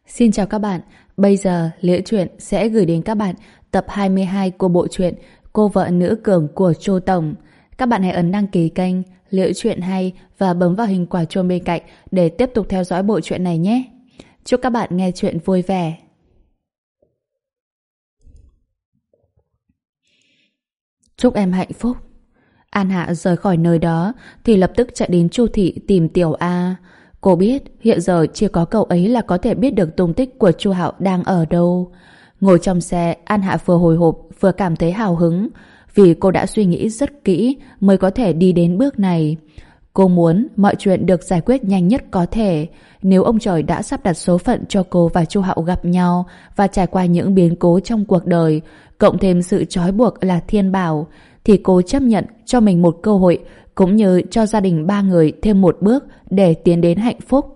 Xin chào các bạn, bây giờ Liễu Chuyện sẽ gửi đến các bạn tập 22 của bộ truyện Cô vợ nữ cường của Chu Tổng. Các bạn hãy ấn đăng ký kênh Liễu Chuyện hay và bấm vào hình quả chuông bên cạnh để tiếp tục theo dõi bộ truyện này nhé. Chúc các bạn nghe chuyện vui vẻ. Chúc em hạnh phúc. An Hạ rời khỏi nơi đó thì lập tức chạy đến Chu thị tìm Tiểu A. Cô biết hiện giờ chỉ có cậu ấy là có thể biết được tung tích của Chu Hạo đang ở đâu. Ngồi trong xe, An Hạ vừa hồi hộp vừa cảm thấy hào hứng vì cô đã suy nghĩ rất kỹ mới có thể đi đến bước này. Cô muốn mọi chuyện được giải quyết nhanh nhất có thể. Nếu ông trời đã sắp đặt số phận cho cô và Chu Hạo gặp nhau và trải qua những biến cố trong cuộc đời, cộng thêm sự trói buộc là thiên bảo, thì cô chấp nhận cho mình một cơ hội cũng như cho gia đình ba người thêm một bước để tiến đến hạnh phúc.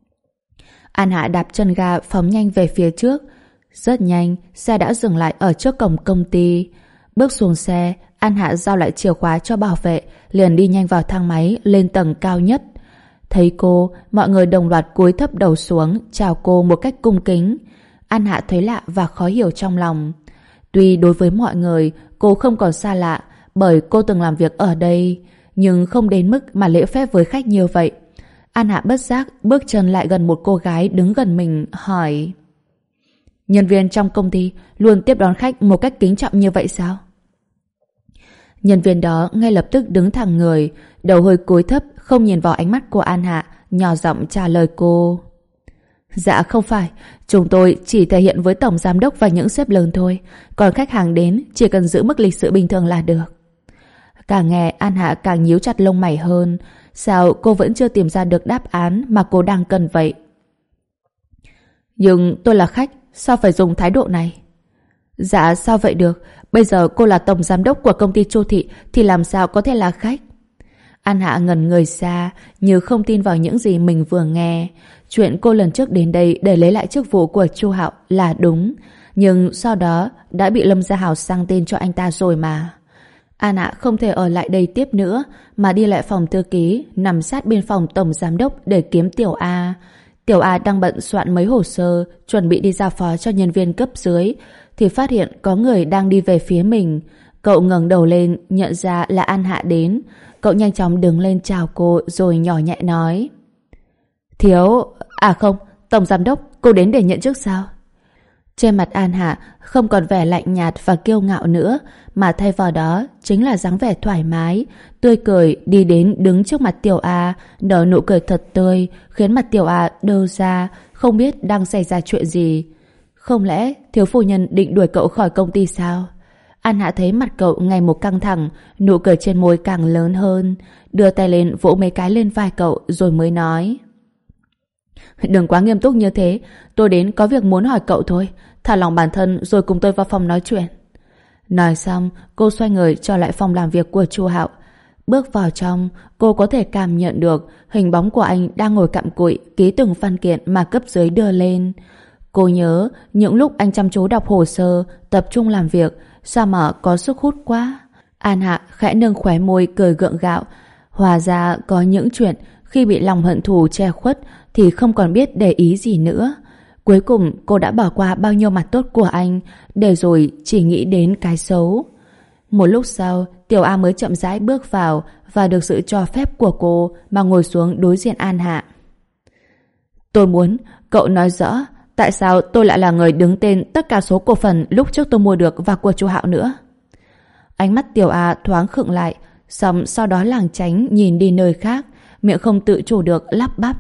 An Hạ đạp chân ga phóng nhanh về phía trước. Rất nhanh, xe đã dừng lại ở trước cổng công ty. Bước xuống xe, An Hạ giao lại chìa khóa cho bảo vệ, liền đi nhanh vào thang máy lên tầng cao nhất. Thấy cô, mọi người đồng loạt cúi thấp đầu xuống chào cô một cách cung kính. An Hạ thấy lạ và khó hiểu trong lòng. Tuy đối với mọi người cô không còn xa lạ bởi cô từng làm việc ở đây, nhưng không đến mức mà lễ phép với khách như vậy. An Hạ bất giác bước chân lại gần một cô gái đứng gần mình, hỏi: nhân viên trong công ty luôn tiếp đón khách một cách kính trọng như vậy sao? Nhân viên đó ngay lập tức đứng thẳng người, đầu hơi cúi thấp, không nhìn vào ánh mắt của An Hạ, nhỏ giọng trả lời cô: dạ không phải, chúng tôi chỉ thể hiện với tổng giám đốc và những sếp lớn thôi, còn khách hàng đến chỉ cần giữ mức lịch sự bình thường là được. Càng nghe An Hạ càng nhíu chặt lông mày hơn. Sao cô vẫn chưa tìm ra được đáp án mà cô đang cần vậy? Nhưng tôi là khách, sao phải dùng thái độ này? Dạ sao vậy được, bây giờ cô là tổng giám đốc của công ty Chu thị thì làm sao có thể là khách? An Hạ ngẩn người ra như không tin vào những gì mình vừa nghe. Chuyện cô lần trước đến đây để lấy lại chức vụ của Chu Hạo là đúng, nhưng sau đó đã bị Lâm Gia Hào sang tên cho anh ta rồi mà. An Hạ không thể ở lại đây tiếp nữa mà đi lại phòng thư ký nằm sát bên phòng tổng giám đốc để kiếm Tiểu A. Tiểu A đang bận soạn mấy hồ sơ chuẩn bị đi giao phó cho nhân viên cấp dưới thì phát hiện có người đang đi về phía mình. Cậu ngẩng đầu lên nhận ra là An Hạ đến. Cậu nhanh chóng đứng lên chào cô rồi nhỏ nhẹ nói: Thiếu... à không, tổng giám đốc, cô đến để nhận chức sao? Trên mặt An Hạ không còn vẻ lạnh nhạt và kiêu ngạo nữa, mà thay vào đó chính là dáng vẻ thoải mái, tươi cười đi đến đứng trước mặt Tiểu A, nở nụ cười thật tươi, khiến mặt Tiểu A đơ ra, không biết đang xảy ra chuyện gì. Không lẽ thiếu phu nhân định đuổi cậu khỏi công ty sao? An Hạ thấy mặt cậu ngày một căng thẳng, nụ cười trên môi càng lớn hơn, đưa tay lên vỗ mấy cái lên vai cậu rồi mới nói: đừng quá nghiêm túc như thế, tôi đến có việc muốn hỏi cậu thôi, thả lỏng bản thân rồi cùng tôi vào phòng nói chuyện. Nói xong, cô xoay người trở lại phòng làm việc của Chu Hạo. Bước vào trong, cô có thể cảm nhận được hình bóng của anh đang ngồi cặm cụi ký từng văn kiện mà cấp dưới đưa lên. Cô nhớ những lúc anh chăm chú đọc hồ sơ, tập trung làm việc, sao mà có sức hút quá. An Hạ khẽ nâng khóe môi cười gượng gạo. Hóa ra có những chuyện khi bị lòng hận thù che khuất thì không còn biết để ý gì nữa. Cuối cùng cô đã bỏ qua bao nhiêu mặt tốt của anh để rồi chỉ nghĩ đến cái xấu. Một lúc sau, Tiểu A mới chậm rãi bước vào và được sự cho phép của cô mà ngồi xuống đối diện An Hạ. Tôi muốn cậu nói rõ tại sao tôi lại là người đứng tên tất cả số cổ phần lúc trước tôi mua được và của Chu Hạo nữa. Ánh mắt Tiểu A thoáng khựng lại, xong sau đó lảng tránh nhìn đi nơi khác, miệng không tự chủ được lắp bắp: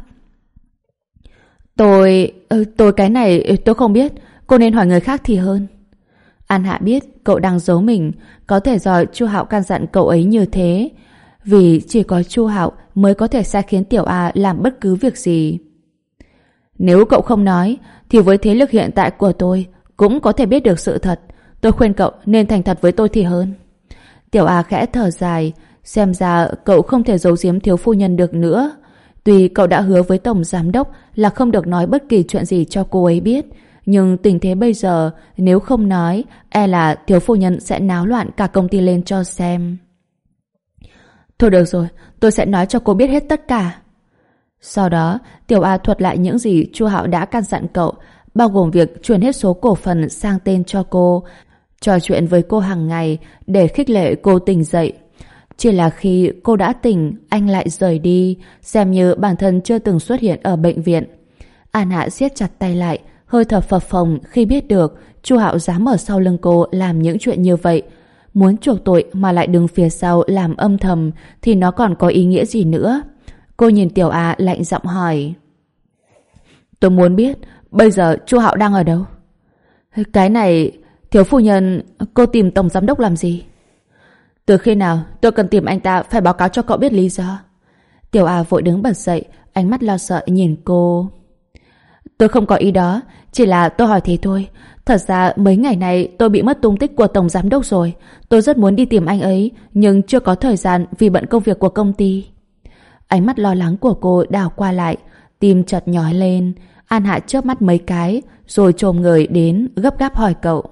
Tôi cái này tôi không biết, cô nên hỏi người khác thì hơn. An Hạ biết cậu đang giấu mình, có thể do Chu Hạo căn dặn cậu ấy như thế, vì chỉ có Chu Hạo mới có thể sai khiến Tiểu A làm bất cứ việc gì. Nếu cậu không nói thì với thế lực hiện tại của tôi cũng có thể biết được sự thật. Tôi khuyên cậu nên thành thật với tôi thì hơn. Tiểu A khẽ thở dài, xem ra cậu không thể giấu giếm thiếu phu nhân được nữa. Tuy cậu đã hứa với tổng giám đốc là không được nói bất kỳ chuyện gì cho cô ấy biết, nhưng tình thế bây giờ nếu không nói, e là thiếu phu nhân sẽ náo loạn cả công ty lên cho xem. Thôi được rồi, tôi sẽ nói cho cô biết hết tất cả. Sau đó, Tiểu A thuật lại những gì Chu Hạo đã căn dặn cậu, bao gồm việc chuyển hết số cổ phần sang tên cho cô, trò chuyện với cô hàng ngày để khích lệ cô tỉnh dậy. Chỉ là khi cô đã tỉnh, anh lại rời đi, xem như bản thân chưa từng xuất hiện ở bệnh viện. An Hạ siết chặt tay lại, hơi thở phập phồng khi biết được Chu Hạo dám ở sau lưng cô làm những chuyện như vậy. Muốn chuộc tội mà lại đứng phía sau làm âm thầm thì nó còn có ý nghĩa gì nữa? Cô nhìn Tiểu A lạnh giọng hỏi. Tôi muốn biết bây giờ Chu Hạo đang ở đâu? Cái này, thiếu phu nhân, cô tìm tổng giám đốc làm gì? Từ khi nào tôi cần tìm anh ta phải báo cáo cho cậu biết lý do? Tiểu A vội đứng bật dậy, ánh mắt lo sợ nhìn cô. Tôi không có ý đó, chỉ là tôi hỏi thế thôi. Thật ra mấy ngày này tôi bị mất tung tích của tổng giám đốc rồi. Tôi rất muốn đi tìm anh ấy, nhưng chưa có thời gian vì bận công việc của công ty. Ánh mắt lo lắng của cô đảo qua lại, tim chợt nhói lên. An Hạ chớp mắt mấy cái, rồi chồm người đến gấp gáp hỏi cậu.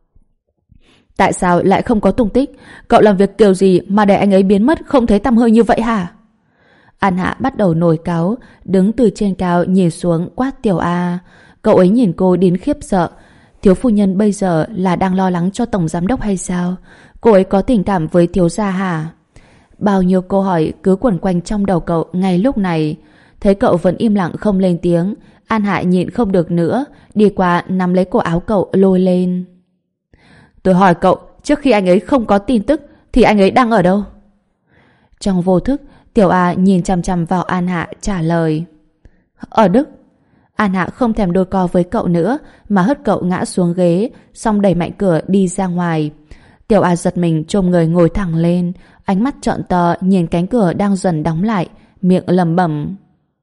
Tại sao lại không có tung tích? Cậu làm việc kiểu gì mà để anh ấy biến mất không thấy tăm hơi như vậy hả? An Hạ bắt đầu nổi cáu, đứng từ trên cao nhìn xuống quát Tiểu A. Cậu ấy nhìn cô đến khiếp sợ. Thiếu phu nhân bây giờ là đang lo lắng cho tổng giám đốc hay sao? Cô ấy có tình cảm với thiếu gia hả? Bao nhiêu câu hỏi cứ quẩn quanh trong đầu cậu ngay lúc này. Thấy cậu vẫn im lặng không lên tiếng, An Hạ nhịn không được nữa, đi qua nắm lấy cổ áo cậu lôi lên. Tôi hỏi cậu, trước khi anh ấy không có tin tức thì anh ấy đang ở đâu? Trong vô thức, Tiểu A nhìn chằm chằm vào An Hạ trả lời. Ở Đức. An Hạ không thèm đôi co với cậu nữa mà hất cậu ngã xuống ghế, xong đẩy mạnh cửa đi ra ngoài. Tiểu A giật mình chồm người ngồi thẳng lên, ánh mắt trợn to nhìn cánh cửa đang dần đóng lại, miệng lẩm bẩm.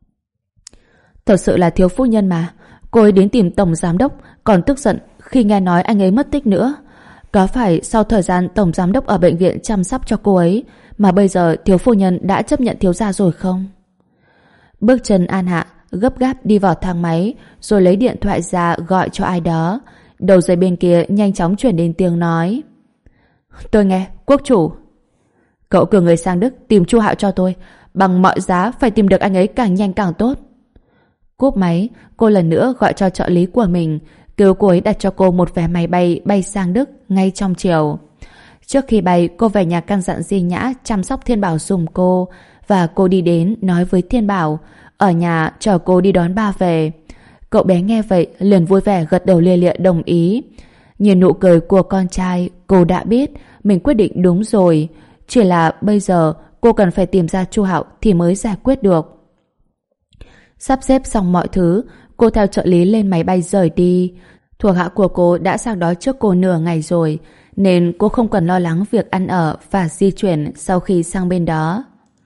Thật sự là thiếu phu nhân mà. Cô ấy đến tìm tổng giám đốc, còn tức giận khi nghe nói anh ấy mất tích nữa. Có phải sau thời gian tổng giám đốc ở bệnh viện chăm sóc cho cô ấy mà bây giờ thiếu phu nhân đã chấp nhận thiếu gia rồi không? Bước chân An Hạ gấp gáp đi vào thang máy, rồi lấy điện thoại ra gọi cho ai đó. Đầu dây bên kia nhanh chóng chuyển đến tiếng nói. Tôi nghe, quốc chủ. Cậu cử người sang Đức tìm Chu Hạo cho tôi, bằng mọi giá phải tìm được anh ấy càng nhanh càng tốt. Cúp máy, cô lần nữa gọi cho trợ lý của mình, kêu cô ấy đặt cho cô một vé máy bay sang Đức ngay trong chiều. Trước khi bay, cô về nhà căn dặn Di Nhã chăm sóc Thiên Bảo giùm cô, và cô đi đến nói với Thiên Bảo ở nhà chờ cô đi đón ba về. Cậu bé nghe vậy liền vui vẻ gật đầu lia lịa đồng ý. Nhìn nụ cười của con trai, cô đã biết mình quyết định đúng rồi. Chỉ là bây giờ cô cần phải tìm ra Chu Hạo thì mới giải quyết được. Sắp xếp xong mọi thứ, cô theo trợ lý lên máy bay rời đi. Thuộc hạ của cô đã sang đó trước cô nửa ngày rồi, nên cô không cần lo lắng việc ăn ở và di chuyển sau khi sang bên đó.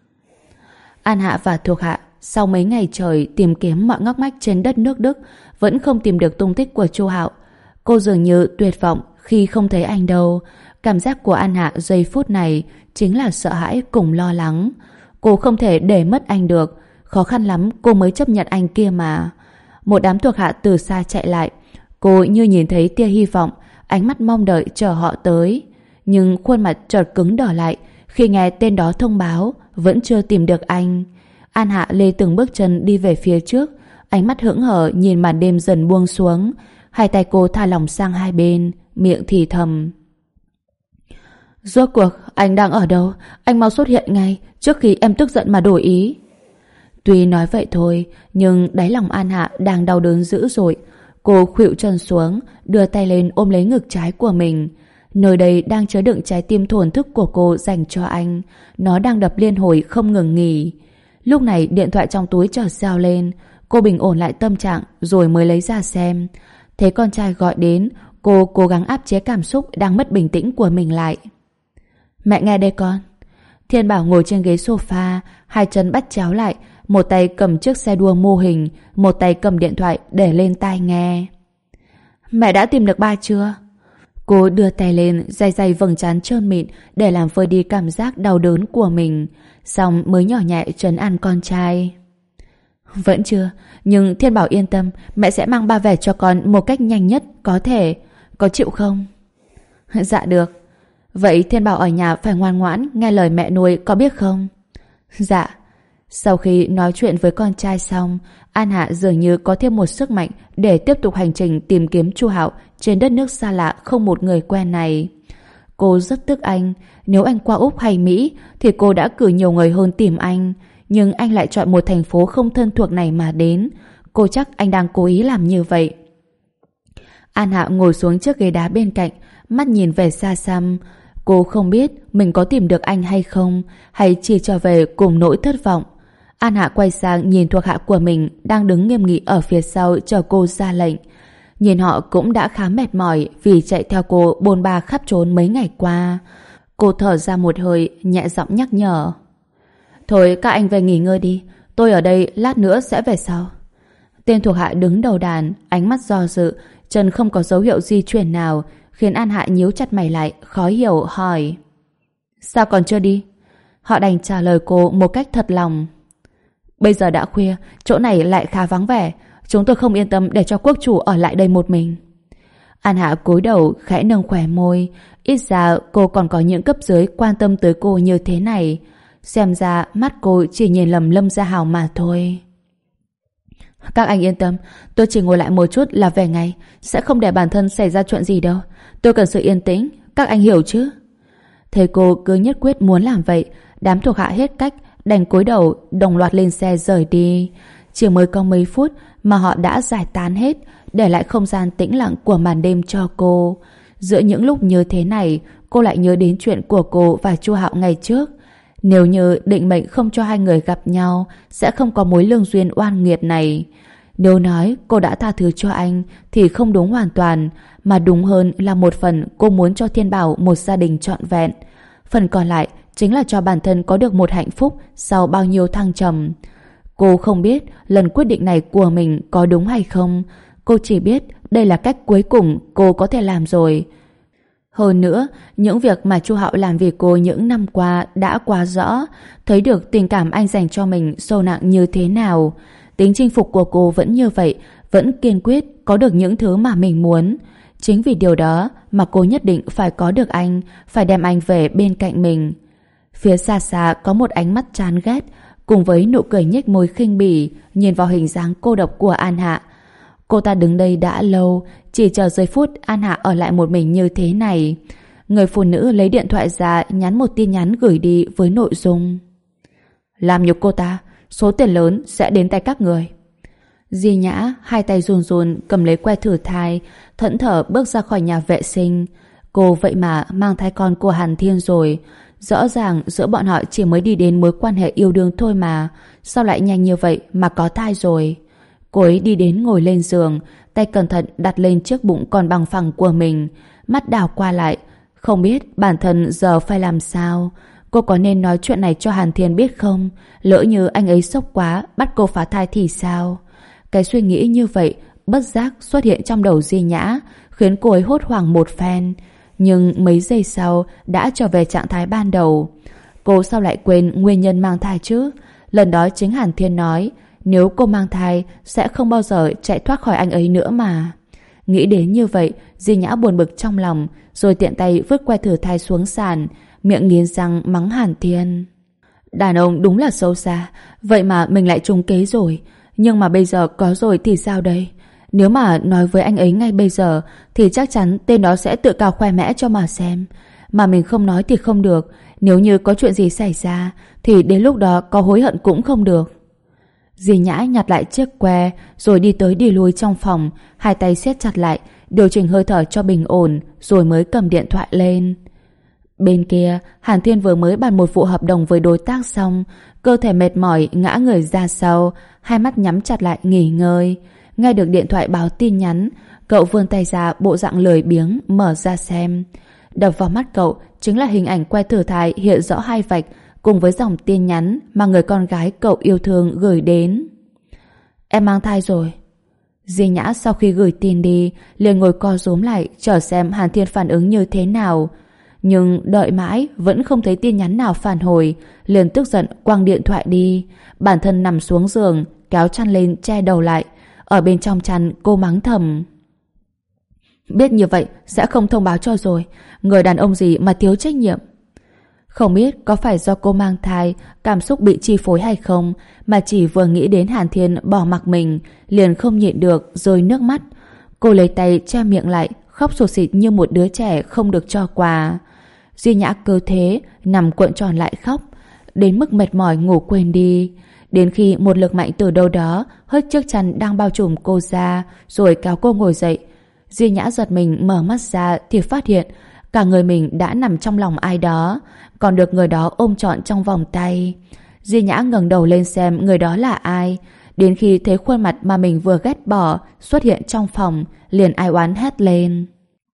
An Hạ và thuộc hạ sau mấy ngày trời tìm kiếm mọi ngóc ngách trên đất nước Đức vẫn không tìm được tung tích của Chu Hạo. Cô dường như tuyệt vọng khi không thấy anh đâu. Cảm giác của An Hạ giây phút này chính là sợ hãi cùng lo lắng. Cô không thể để mất anh được. Khó khăn lắm cô mới chấp nhận anh kia mà. Một đám thuộc hạ từ xa chạy lại. Cô như nhìn thấy tia hy vọng, ánh mắt mong đợi chờ họ tới. Nhưng khuôn mặt chợt cứng đờ lại khi nghe tên đó thông báo vẫn chưa tìm được anh. An Hạ lê từng bước chân đi về phía trước, ánh mắt hững hờ nhìn màn đêm dần buông xuống. Hai tay cô thả lỏng sang hai bên, miệng thì thầm. Rốt cuộc anh đang ở đâu? Anh mau xuất hiện ngay trước khi em tức giận mà đổi ý. Tuy nói vậy thôi, nhưng đáy lòng An Hạ đang đau đớn dữ dội. Cô khuỵu chân xuống, đưa tay lên ôm lấy ngực trái của mình. Nơi đây đang chứa đựng trái tim thổn thức của cô dành cho anh. Nó đang đập liên hồi không ngừng nghỉ. Lúc này điện thoại trong túi chợt reo lên. Cô bình ổn lại tâm trạng rồi mới lấy ra xem. Thấy con trai gọi đến, cô cố gắng áp chế cảm xúc đang mất bình tĩnh của mình lại. Mẹ nghe đây con. Thiên Bảo ngồi trên ghế sofa, hai chân bắt chéo lại, một tay cầm chiếc xe đua mô hình, một tay cầm điện thoại để lên tai nghe. Mẹ đã tìm được ba chưa? Cô đưa tay lên day day vầng trán trơn mịn để làm vơi đi cảm giác đau đớn của mình, xong mới nhỏ nhẹ trấn an con trai. Vẫn chưa, nhưng Thiên Bảo yên tâm, mẹ sẽ mang ba về cho con một cách nhanh nhất có thể. Có chịu không? Dạ được. Vậy Thiên Bảo ở nhà phải ngoan ngoãn nghe lời mẹ nuôi, có biết không? Dạ. Sau khi nói chuyện với con trai xong, An Hạ dường như có thêm một sức mạnh để tiếp tục hành trình tìm kiếm Chu Hạo trên đất nước xa lạ không một người quen này. Cô rất tức anh. Nếu anh qua Úc hay Mỹ thì cô đã cử nhiều người hơn tìm anh. Nhưng anh lại chọn một thành phố không thân thuộc này mà đến. Cô chắc anh đang cố ý làm như vậy. An Hạ ngồi xuống chiếc ghế đá bên cạnh, mắt nhìn về xa xăm. Cô không biết mình có tìm được anh hay không, hay chỉ trở về cùng nỗi thất vọng. An Hạ quay sang nhìn thuộc hạ của mình đang đứng nghiêm nghị ở phía sau chờ cô ra lệnh. Nhìn họ cũng đã khá mệt mỏi vì chạy theo cô bôn ba khắp trốn mấy ngày qua. Cô thở ra một hơi, nhẹ giọng nhắc nhở. Thôi các anh về nghỉ ngơi đi, tôi ở đây lát nữa sẽ về sau. Tên thuộc hạ đứng đầu đàn, ánh mắt do dự, chân không có dấu hiệu di chuyển nào, khiến An Hạ nhíu chặt mày lại, khó hiểu hỏi. Sao còn chưa đi? Họ đành trả lời cô một cách thật lòng. Bây giờ đã khuya, chỗ này lại khá vắng vẻ, chúng tôi không yên tâm để cho quốc chủ ở lại đây một mình. An Hạ cúi đầu khẽ nâng khóe môi, ít ra cô còn có những cấp dưới quan tâm tới cô như thế này. Xem ra mắt cô chỉ nhìn lầm Lâm Gia Hào mà thôi. Các anh yên tâm, tôi chỉ ngồi lại một chút là về ngay, sẽ không để bản thân xảy ra chuyện gì đâu. Tôi cần sự yên tĩnh, các anh hiểu chứ? Thấy cô cứ nhất quyết muốn làm vậy, đám thuộc hạ hết cách, đành cúi đầu đồng loạt lên xe rời đi. Chỉ mới có mấy phút mà họ đã giải tán hết, để lại không gian tĩnh lặng của màn đêm cho cô. Giữa những lúc như thế này, cô lại nhớ đến chuyện của cô và Chu Hạo ngày trước. Nếu như định mệnh không cho hai người gặp nhau, sẽ không có mối lương duyên oan nghiệt này. Nếu nói cô đã tha thứ cho anh thì không đúng hoàn toàn, mà đúng hơn là một phần cô muốn cho Thiên Bảo một gia đình trọn vẹn. Phần còn lại chính là cho bản thân có được một hạnh phúc sau bao nhiêu thăng trầm. Cô không biết lần quyết định này của mình có đúng hay không. Cô chỉ biết đây là cách cuối cùng cô có thể làm rồi. Hơn nữa, những việc mà Chu Hạo làm vì cô những năm qua đã quá rõ, thấy được tình cảm anh dành cho mình sâu nặng như thế nào. Tính chinh phục của cô vẫn như vậy, vẫn kiên quyết có được những thứ mà mình muốn. Chính vì điều đó mà cô nhất định phải có được anh, phải đem anh về bên cạnh mình. Phía xa xa có một ánh mắt chán ghét, cùng với nụ cười nhếch môi khinh bỉ, nhìn vào hình dáng cô độc của An Hạ. Cô ta đứng đây đã lâu, chỉ chờ giây phút An Hạ ở lại một mình như thế này. Người phụ nữ lấy điện thoại ra nhắn một tin nhắn gửi đi với nội dung: làm nhục cô ta, số tiền lớn sẽ đến tay các người. Di Nhã hai tay run run cầm lấy que thử thai, thẫn thờ bước ra khỏi nhà vệ sinh. Cô vậy mà mang thai con của Hàn Thiên rồi. Rõ ràng giữa bọn họ chỉ mới đi đến mối quan hệ yêu đương thôi mà, sao lại nhanh như vậy mà có thai rồi? Cô ấy đi đến ngồi lên giường, tay cẩn thận đặt lên chiếc bụng còn bằng phẳng của mình, mắt đảo qua lại, không biết bản thân giờ phải làm sao. Cô có nên nói chuyện này cho Hàn Thiên biết không? Lỡ như anh ấy sốc quá bắt cô phá thai thì sao? Cái suy nghĩ như vậy bất giác xuất hiện trong đầu Di Nhã, khiến cô ấy hốt hoảng một phen. Nhưng mấy giây sau đã trở về trạng thái ban đầu. Cô sao lại quên nguyên nhân mang thai chứ? Lần đó chính Hàn Thiên nói nếu cô mang thai sẽ không bao giờ chạy thoát khỏi anh ấy nữa mà. Nghĩ đến như vậy, Di Nhã buồn bực trong lòng, rồi tiện tay vứt que thử thai xuống sàn, miệng nghiến răng mắng Hàn Thiên. Đàn ông đúng là xấu xa, vậy mà mình lại trúng kế rồi. Nhưng mà bây giờ có rồi thì sao đây? Nếu mà nói với anh ấy ngay bây giờ thì chắc chắn tên đó sẽ tự cao khoe mẽ cho mà xem. Mà mình không nói thì không được. Nếu như có chuyện gì xảy ra thì đến lúc đó có hối hận cũng không được. Di Nhã nhặt lại chiếc que rồi đi tới đi lui trong phòng, hai tay siết chặt lại, điều chỉnh hơi thở cho bình ổn, rồi mới cầm điện thoại lên. Bên kia, Hàn Thiên vừa mới bàn một vụ hợp đồng với đối tác xong, cơ thể mệt mỏi ngã người ra sau, hai mắt nhắm chặt lại nghỉ ngơi. Nghe được điện thoại báo tin nhắn, cậu vươn tay ra bộ dạng lười biếng mở ra xem. Đập vào mắt cậu chính là hình ảnh que thử thai hiện rõ hai vạch, cùng với dòng tin nhắn mà người con gái cậu yêu thương gửi đến. Em mang thai rồi. Di Nhã sau khi gửi tin đi liền ngồi co rúm lại chờ xem Hàn Thiên phản ứng như thế nào. Nhưng đợi mãi vẫn không thấy tin nhắn nào phản hồi, liền tức giận quăng điện thoại đi. Bản thân nằm xuống giường, kéo chăn lên che đầu lại. Ở bên trong chăn cô mắng thầm: biết như vậy sẽ không thông báo cho rồi. Người đàn ông gì mà thiếu trách nhiệm. Không biết có phải do cô mang thai, cảm xúc bị chi phối hay không, mà chỉ vừa nghĩ đến Hàn Thiên bỏ mặc mình, liền không nhịn được rơi nước mắt. Cô lấy tay che miệng lại, khóc sụt sịt như một đứa trẻ không được cho quà. Duy Nhã cứ thế, nằm cuộn tròn lại khóc, đến mức mệt mỏi ngủ quên đi. Đến khi một lực mạnh từ đâu đó hất chiếc chăn đang bao trùm cô ra, rồi kéo cô ngồi dậy. Duy Nhã giật mình mở mắt ra thì phát hiện cả người mình đã nằm trong lòng ai đó, còn được người đó ôm trọn trong vòng tay. Duy Nhã ngẩng đầu lên xem người đó là ai. Đến khi thấy khuôn mặt mà mình vừa ghét bỏ xuất hiện trong phòng, liền ai oán hét lên: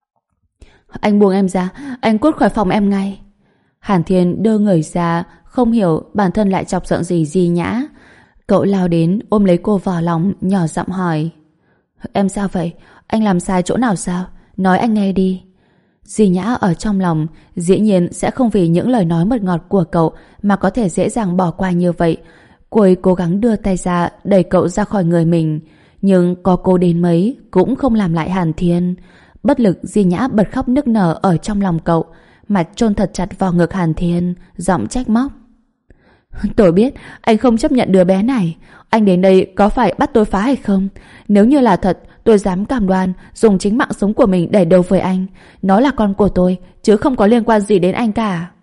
Anh buông em ra, anh cút khỏi phòng em ngay. Hàn Thiên đưa người ra, không hiểu bản thân lại chọc giận gì Duy Nhã. Cậu lao đến ôm lấy cô vào lòng, nhỏ giọng hỏi: Em sao vậy? Anh làm sai chỗ nào sao? Nói anh nghe đi. Duy Nhã ở trong lòng dĩ nhiên sẽ không vì những lời nói mật ngọt của cậu mà có thể dễ dàng bỏ qua như vậy. Cô ấy cố gắng đưa tay ra đẩy cậu ra khỏi người mình, nhưng có cố đến mấy cũng không làm lại Hàn Thiên. Bất lực, Duy Nhã bật khóc nức nở ở trong lòng cậu, mặt chôn thật chặt vào ngực Hàn Thiên, giọng trách móc: Tôi biết anh không chấp nhận đứa bé này. Anh đến đây có phải bắt tôi phá hay không? Nếu như là thật, tôi dám cam đoan dùng chính mạng sống của mình để đấu với anh. Nó là con của tôi, chứ không có liên quan gì đến anh cả.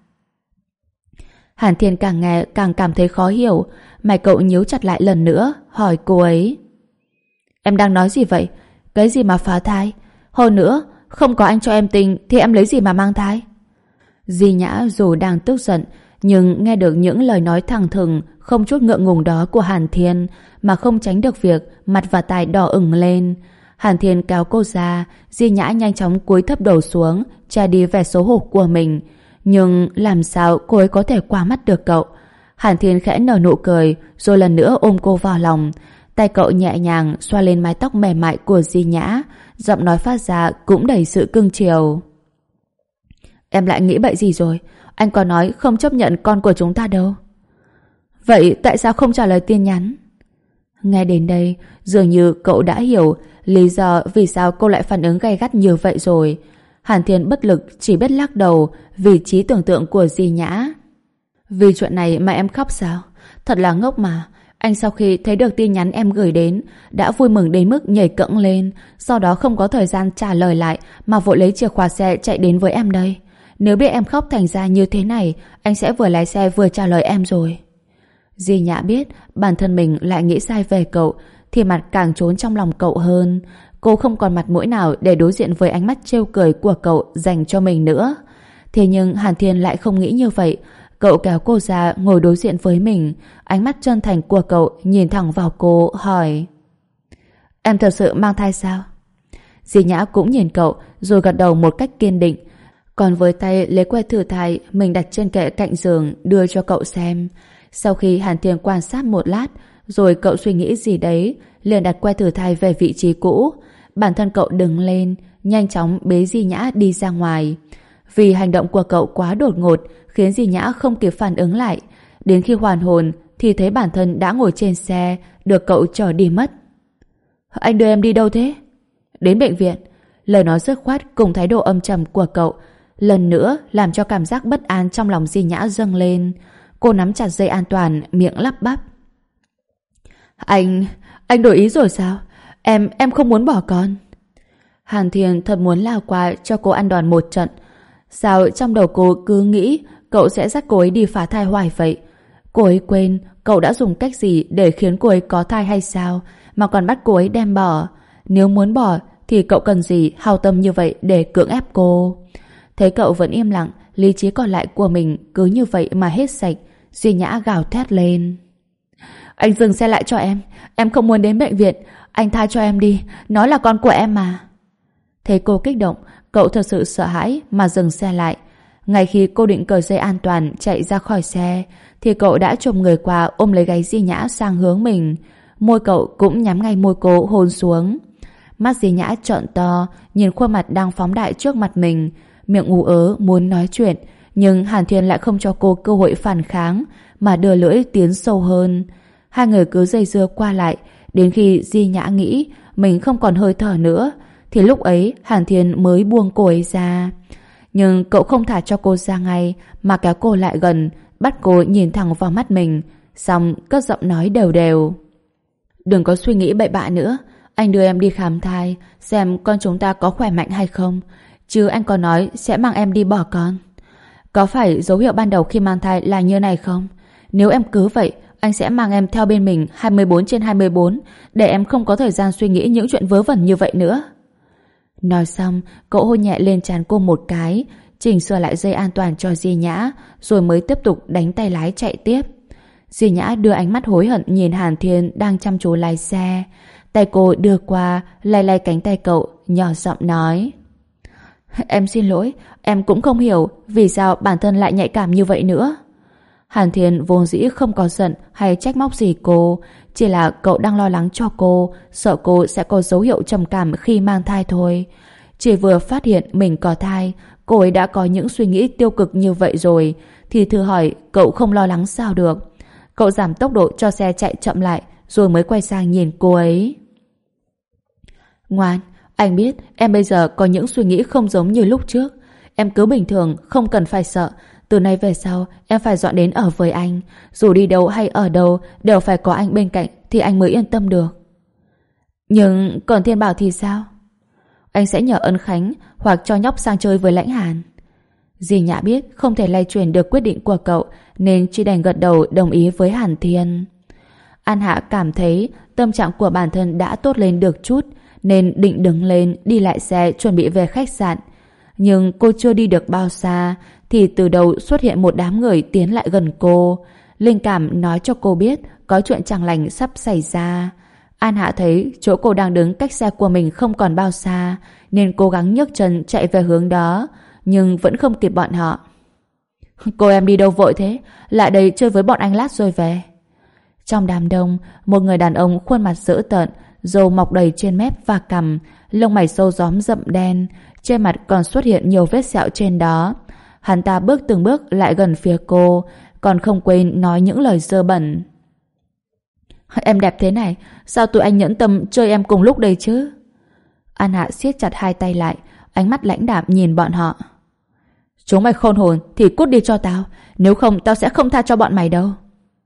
Hàn Thiên càng nghe càng cảm thấy khó hiểu. Mày cậu nhíu chặt lại lần nữa, hỏi cô ấy: Em đang nói gì vậy? Cái gì mà phá thai? Hơn nữa, không có anh cho em tinh thì em lấy gì mà mang thai? Duy Nhã dù đang tức giận, nhưng nghe được những lời nói thẳng thừng, không chút ngượng ngùng đó của Hàn Thiên mà không tránh được việc mặt và tai đỏ ửng lên. Hàn Thiên kéo cô ra, Duy Nhã nhanh chóng cúi thấp đầu xuống, che đi vẻ xấu hổ của mình. Nhưng làm sao cô ấy có thể qua mắt được cậu? Hàn Thiên khẽ nở nụ cười, rồi lần nữa ôm cô vào lòng. Tay cậu nhẹ nhàng xoa lên mái tóc mềm mại của Duy Nhã, giọng nói phát ra cũng đầy sự cưng chiều. Em lại nghĩ bậy gì rồi? Anh có nói không chấp nhận con của chúng ta đâu. Vậy tại sao không trả lời tin nhắn? Nghe đến đây, dường như cậu đã hiểu lý do vì sao cô lại phản ứng gay gắt như vậy rồi. Hàn Thiên bất lực chỉ biết lắc đầu vì trí tưởng tượng của Duy Nhã. Vì chuyện này mà em khóc sao? Thật là ngốc mà. Anh sau khi thấy được tin nhắn em gửi đến đã vui mừng đến mức nhảy cẫng lên, sau đó không có thời gian trả lời lại mà vội lấy chìa khóa xe chạy đến với em đây. Nếu biết em khóc thành ra như thế này, anh sẽ vừa lái xe vừa trả lời em rồi. Duy Nhã biết bản thân mình lại nghĩ sai về cậu thì mặt càng trốn trong lòng cậu hơn. Cô không còn mặt mũi nào để đối diện với ánh mắt trêu cười của cậu dành cho mình nữa. Thế nhưng Hàn Thiên lại không nghĩ như vậy. Cậu kéo cô ra ngồi đối diện với mình, ánh mắt chân thành của cậu nhìn thẳng vào cô, hỏi: Em thật sự mang thai sao? Duy Nhã cũng nhìn cậu rồi gật đầu một cách kiên định, còn với tay lấy que thử thai mình đặt trên kệ cạnh giường đưa cho cậu xem. Sau khi Hàn Thiên quan sát một lát, rồi cậu suy nghĩ gì đấy, liền đặt que thử thai về vị trí cũ. Bản thân cậu đứng lên, nhanh chóng bế Duy Nhã đi ra ngoài. Vì hành động của cậu quá đột ngột khiến Duy Nhã không kịp phản ứng lại. Đến khi hoàn hồn thì thấy bản thân đã ngồi trên xe được cậu chở đi mất. Anh đưa em đi đâu thế? Đến bệnh viện. Lời nói dứt khoát cùng thái độ âm trầm của cậu lần nữa làm cho cảm giác bất an trong lòng Duy Nhã dâng lên. Cô nắm chặt dây an toàn, miệng lắp bắp: Anh đổi ý rồi sao? Em không muốn bỏ con. Hàn Thiên thật muốn lao qua cho cô ăn đòn một trận. Sao trong đầu cô cứ nghĩ cậu sẽ dắt cô ấy đi phá thai hoài vậy? Cô ấy quên cậu đã dùng cách gì để khiến cô ấy có thai hay sao mà còn bắt cô ấy đem bỏ? Nếu muốn bỏ thì cậu cần gì hao tâm như vậy để cưỡng ép cô? Thấy cậu vẫn im lặng, lý trí còn lại của mình cứ như vậy mà hết sạch, Duy Nhã gào thét lên: Anh dừng xe lại cho em không muốn đến bệnh viện. Anh tha cho em đi, nó là con của em mà. Thấy cô kích động, cậu thật sự sợ hãi mà dừng xe lại. Ngay khi cô định cởi dây an toàn chạy ra khỏi xe thì cậu đã chồm người qua ôm lấy gáy Duy Nhã sang hướng mình. Môi cậu cũng nhắm ngay môi cô hôn xuống. Mắt Duy Nhã trợn to nhìn khuôn mặt đang phóng đại trước mặt mình, miệng ú ớ muốn nói chuyện, nhưng Hàn Thiên lại không cho cô cơ hội phản kháng mà đưa lưỡi tiến sâu hơn. Hai người cứ dây dưa qua lại đến khi Duy Nhã nghĩ mình không còn hơi thở nữa thì lúc ấy Hàn Thiên mới buông cô ấy ra. Nhưng cậu không thả cho cô ra ngay, mà kéo cô lại gần, bắt cô nhìn thẳng vào mắt mình, xong cất giọng nói đều đều. Đừng có suy nghĩ bậy bạ nữa. Anh đưa em đi khám thai, xem con chúng ta có khỏe mạnh hay không. Chứ anh có nói sẽ mang em đi bỏ con. Có phải dấu hiệu ban đầu khi mang thai là như này không? Nếu em cứ vậy, anh sẽ mang em theo bên mình 24/24, để em không có thời gian suy nghĩ những chuyện vớ vẩn như vậy nữa. Nói xong, cậu hôn nhẹ lên trán cô một cái, chỉnh sửa lại dây an toàn cho Di Nhã, rồi mới tiếp tục đánh tay lái chạy tiếp. Di Nhã đưa ánh mắt hối hận nhìn Hàn Thiên đang chăm chú lái xe. Tay cô đưa qua, lay lay cánh tay cậu, nhỏ giọng nói: Em xin lỗi, em cũng không hiểu vì sao bản thân lại nhạy cảm như vậy nữa. Hàn Thiên vốn dĩ không có giận hay trách móc gì cô, chỉ là cậu đang lo lắng cho cô, sợ cô sẽ có dấu hiệu trầm cảm khi mang thai thôi. Chỉ vừa phát hiện mình có thai, cô ấy đã có những suy nghĩ tiêu cực như vậy rồi, thì thử hỏi cậu không lo lắng sao được. Cậu giảm tốc độ cho xe chạy chậm lại, rồi mới quay sang nhìn cô ấy. Ngoan, anh biết em bây giờ có những suy nghĩ không giống như lúc trước. Em cứ bình thường, không cần phải sợ. Từ nay về sau, em phải dọn đến ở với anh. Dù đi đâu hay ở đâu, đều phải có anh bên cạnh, thì anh mới yên tâm được. Nhưng còn Thiên Bảo thì sao? Anh sẽ nhờ Ân Khánh hoặc cho nhóc sang chơi với Lãnh Hàn. Dì Nhã biết không thể lay chuyển được quyết định của cậu, nên chỉ đành gật đầu đồng ý với Hàn Thiên. An Hạ cảm thấy tâm trạng của bản thân đã tốt lên được chút, nên định đứng lên đi lại xe chuẩn bị về khách sạn. Nhưng cô chưa đi được bao xa thì từ đầu xuất hiện một đám người tiến lại gần cô. Linh cảm nói cho cô biết có chuyện chẳng lành sắp xảy ra. An Hạ thấy chỗ cô đang đứng cách xe của mình không còn bao xa, nên cố gắng nhấc chân chạy về hướng đó, nhưng vẫn không kịp bọn họ. Cô em đi đâu vội thế? Lại đây chơi với bọn anh lát rồi về. Trong đám đông, một người đàn ông khuôn mặt dữ tợn, râu mọc đầy trên mép và cằm, lông mày sâu róm rậm đen, trên mặt còn xuất hiện nhiều vết sẹo trên đó. Hắn ta bước từng bước lại gần phía cô, còn không quên nói những lời dơ bẩn. Em đẹp thế này, sao tụi anh nhẫn tâm chơi em cùng lúc đây chứ? An Hạ siết chặt hai tay lại, ánh mắt lãnh đạm nhìn bọn họ. Chúng mày khôn hồn thì cút đi cho tao, nếu không tao sẽ không tha cho bọn mày đâu.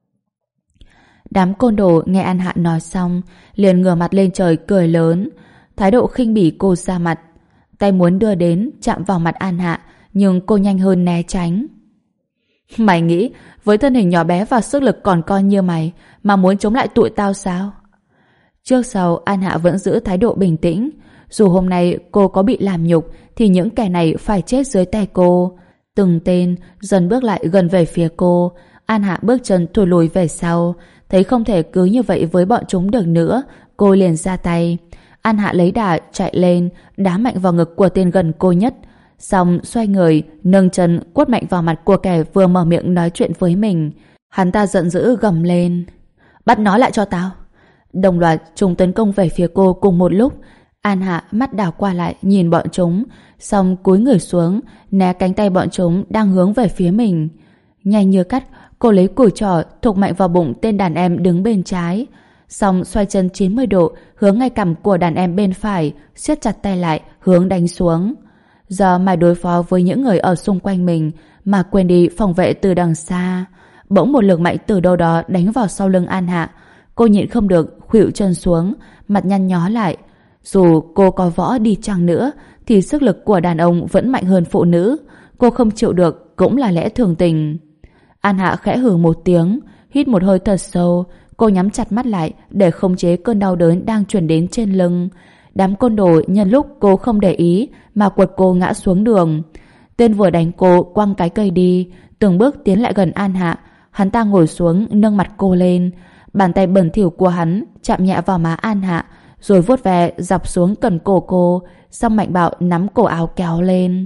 Đám côn đồ nghe An Hạ nói xong, liền ngửa mặt lên trời cười lớn, thái độ khinh bỉ cô ra mặt. Tay muốn đưa đến chạm vào mặt An Hạ, nhưng cô nhanh hơn né tránh. Mày nghĩ với thân hình nhỏ bé và sức lực còn con như mày mà muốn chống lại tụi tao sao? Trước sau An Hạ vẫn giữ thái độ bình tĩnh. Dù hôm nay cô có bị làm nhục thì những kẻ này phải chết dưới tay cô. Từng tên dần bước lại gần về phía cô. An Hạ bước chân thụt lùi về sau. Thấy không thể cứ như vậy với bọn chúng được nữa, cô liền ra tay. An Hạ lấy đà chạy lên, đá mạnh vào ngực của tên gần cô nhất. Xong xoay người, nâng chân quất mạnh vào mặt của kẻ vừa mở miệng nói chuyện với mình. Hắn ta giận dữ gầm lên: Bắt nó lại cho tao! Đồng loạt chúng tấn công về phía cô cùng một lúc. An Hạ mắt đảo qua lại nhìn bọn chúng, xong cúi người xuống né cánh tay bọn chúng đang hướng về phía mình. Nhanh như cắt, cô lấy cùi trỏ thục mạnh vào bụng tên đàn em đứng bên trái, xong xoay chân 90 độ hướng ngay cằm của đàn em bên phải, siết chặt tay lại hướng đánh xuống. Do mãi đối phó với những người ở xung quanh mình mà quên đi phòng vệ từ đằng xa, bỗng một lực mạnh từ đâu đó đánh vào sau lưng An Hạ. Cô nhịn không được khuỵu chân xuống, mặt nhăn nhó lại. Dù cô có võ đi chăng nữa thì sức lực của đàn ông vẫn mạnh hơn phụ nữ. Cô không chịu được cũng là lẽ thường tình. An Hạ khẽ hừ một tiếng, hít một hơi thật sâu. Cô nhắm chặt mắt lại để khống chế cơn đau đớn đang truyền đến trên lưng. Đám côn đồ nhân lúc cô không để ý mà quật cô ngã xuống đường. Tên vừa đánh cô quăng cái cây đi, từng bước tiến lại gần An Hạ. Hắn ta ngồi xuống nâng mặt cô lên. Bàn tay bẩn thỉu của hắn chạm nhẹ vào má An Hạ, rồi vuốt ve dọc xuống cần cổ cô, xong mạnh bạo nắm cổ áo kéo lên.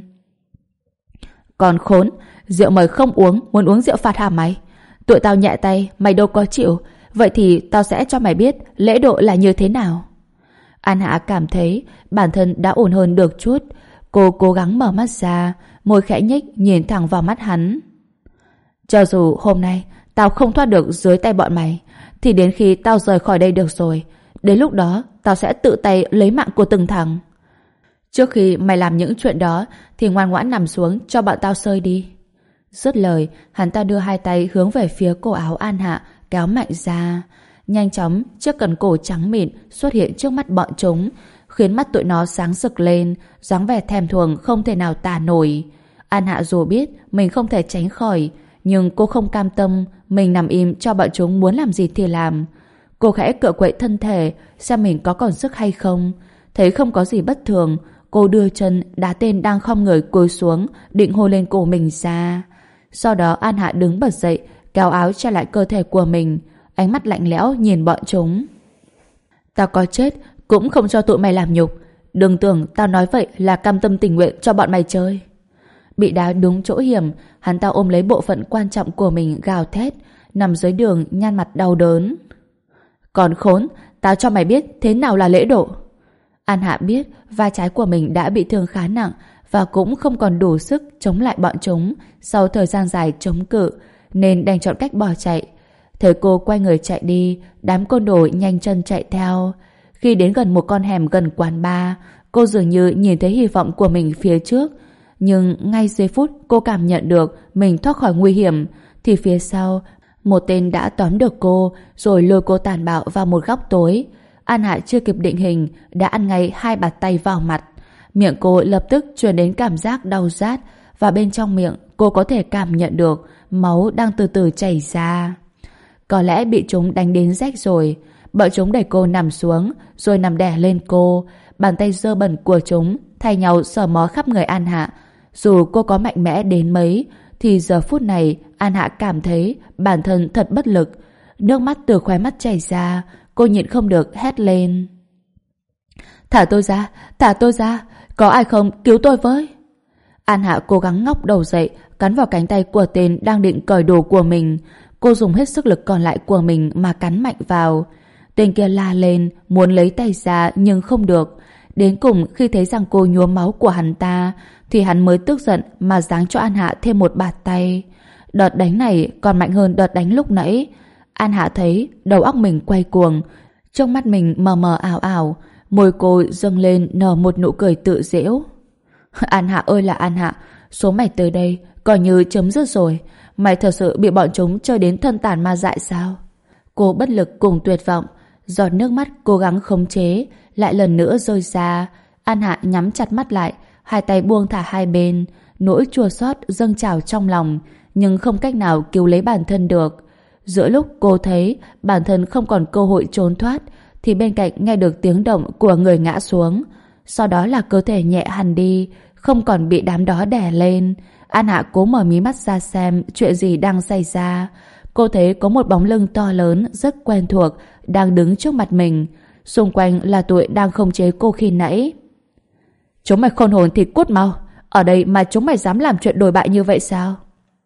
Còn khốn, rượu mời không uống, muốn uống rượu phạt hả mày? Tụi tao nhẹ tay, mày đâu có chịu. Vậy thì tao sẽ cho mày biết lễ độ là như thế nào. An Hạ cảm thấy bản thân đã ổn hơn được chút. Cô cố gắng mở mắt ra, môi khẽ nhếch nhìn thẳng vào mắt hắn. Cho dù hôm nay tao không thoát được dưới tay bọn mày, thì đến khi tao rời khỏi đây được rồi, đến lúc đó tao sẽ tự tay lấy mạng của từng thằng. Trước khi mày làm những chuyện đó thì ngoan ngoãn nằm xuống cho bọn tao sơi đi. Dứt lời, hắn ta đưa hai tay hướng về phía cổ áo An Hạ, kéo mạnh ra. Nhanh chóng, chiếc cần cổ trắng mịn xuất hiện trước mắt bọn chúng, khiến mắt tụi nó sáng rực lên, dáng vẻ thèm thuồng không thể nào tả nổi. An Hạ dù biết mình không thể tránh khỏi, nhưng cô không cam tâm mình nằm im cho bọn chúng muốn làm gì thì làm. Cô khẽ cựa quậy thân thể xem mình có còn sức hay không. Thấy không có gì bất thường, cô đưa chân đá tên đang khom người cúi xuống, định hôn lên cổ mình ra. Sau đó An Hạ đứng bật dậy, kéo áo che lại cơ thể của mình, ánh mắt lạnh lẽo nhìn bọn chúng. Tao có chết cũng không cho tụi mày làm nhục. Đừng tưởng tao nói vậy là cam tâm tình nguyện cho bọn mày chơi. Bị đá đúng chỗ hiểm, hắn ta ôm lấy bộ phận quan trọng của mình gào thét, nằm dưới đường nhăn mặt đau đớn. Còn khốn, tao cho mày biết thế nào là lễ độ. An Hạ biết vai trái của mình đã bị thương khá nặng và cũng không còn đủ sức chống lại bọn chúng sau thời gian dài chống cự, nên đành chọn cách bỏ chạy. Thấy cô quay người chạy đi, đám côn đồ nhanh chân chạy theo. Khi đến gần một con hẻm gần quán bar, cô dường như nhìn thấy hy vọng của mình phía trước. Nhưng ngay giây phút cô cảm nhận được mình thoát khỏi nguy hiểm, thì phía sau một tên đã tóm được cô rồi lôi cô tàn bạo vào một góc tối. An Hạ chưa kịp định hình đã ăn ngay hai bạt tay vào mặt. Miệng cô lập tức truyền đến cảm giác đau rát, và bên trong miệng cô có thể cảm nhận được máu đang từ từ chảy ra. Có lẽ bị chúng đánh đến rách rồi. Bọn chúng đẩy cô nằm xuống rồi nằm đè lên cô. Bàn tay dơ bẩn của chúng thay nhau sờ mó khắp người An Hạ. Dù cô có mạnh mẽ đến mấy thì giờ phút này An Hạ cảm thấy bản thân thật bất lực. Nước mắt từ khóe mắt chảy ra. Cô nhịn không được hét lên. Thả tôi ra, thả tôi ra, có ai không cứu tôi với. An Hạ cố gắng ngóc đầu dậy, cắn vào cánh tay của tên đang định cởi đồ của mình. Cô dùng hết sức lực còn lại của mình mà cắn mạnh vào. Tên kia la lên muốn lấy tay ra nhưng không được. Đến cùng khi thấy rằng cô nhuốm máu của hắn ta thì hắn mới tức giận mà giáng cho An Hạ thêm một bạt tay. Đợt đánh này còn mạnh hơn đợt đánh lúc nãy. An Hạ thấy đầu óc mình quay cuồng, trong mắt mình mờ mờ ảo ảo, môi cô dâng lên nở một nụ cười tự giễu. An Hạ ơi là An Hạ, số mày tới đây coi như chấm dứt rồi. Mày thật sự bị bọn chúng chơi đến thân tàn ma dại sao? Cô bất lực cùng tuyệt vọng, giọt nước mắt cố gắng khống chế lại lần nữa rơi ra. An Hạ nhắm chặt mắt lại, hai tay buông thả hai bên, nỗi chua xót dâng trào trong lòng, nhưng không cách nào cứu lấy bản thân được. Giữa lúc cô thấy bản thân không còn cơ hội trốn thoát thì bên cạnh nghe được tiếng động của người ngã xuống. Sau đó là cơ thể nhẹ hẳn đi, không còn bị đám đó đè lên. An Hạ cố mở mí mắt ra xem chuyện gì đang xảy ra. Cô thấy có một bóng lưng to lớn rất quen thuộc đang đứng trước mặt mình. Xung quanh là tụi đang khống chế cô khi nãy. Chúng mày khôn hồn thì cút mau. Ở đây mà chúng mày dám làm chuyện đồi bại như vậy sao?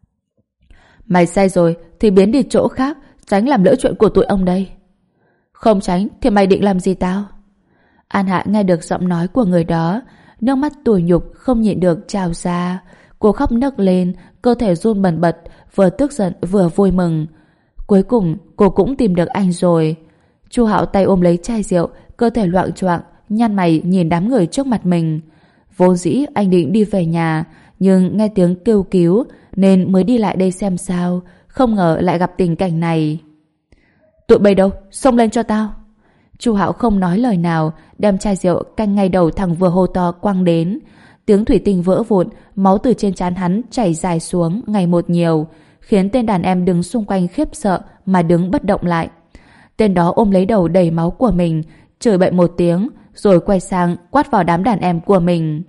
Mày sai rồi thì biến đi chỗ khác, tránh làm lỡ chuyện của tụi ông đây. Không tránh thì mày định làm gì tao? An Hạ nghe được giọng nói của người đó, nước mắt tủi nhục không nhịn được trào ra. Cô khóc nấc lên, cơ thể run bần bật, vừa tức giận vừa vui mừng. Cuối cùng cô cũng tìm được anh rồi. Chu Hạo tay ôm lấy chai rượu, cơ thể loạng choạng, nhăn mày nhìn đám người trước mặt mình. Vốn dĩ anh định đi về nhà, nhưng nghe tiếng kêu cứu nên mới đi lại đây xem sao. Không ngờ lại gặp tình cảnh này. Tụi bay đâu? Xông lên cho tao. Chu Hạo không nói lời nào, đem chai rượu canh ngay đầu thằng vừa hô to quăng đến. Tiếng thủy tinh vỡ vụn, máu từ trên trán hắn chảy dài xuống ngày một nhiều, khiến tên đàn em đứng xung quanh khiếp sợ mà đứng bất động lại. Tên đó ôm lấy đầu đầy máu của mình, chửi bậy một tiếng, rồi quay sang quát vào đám đàn em của mình.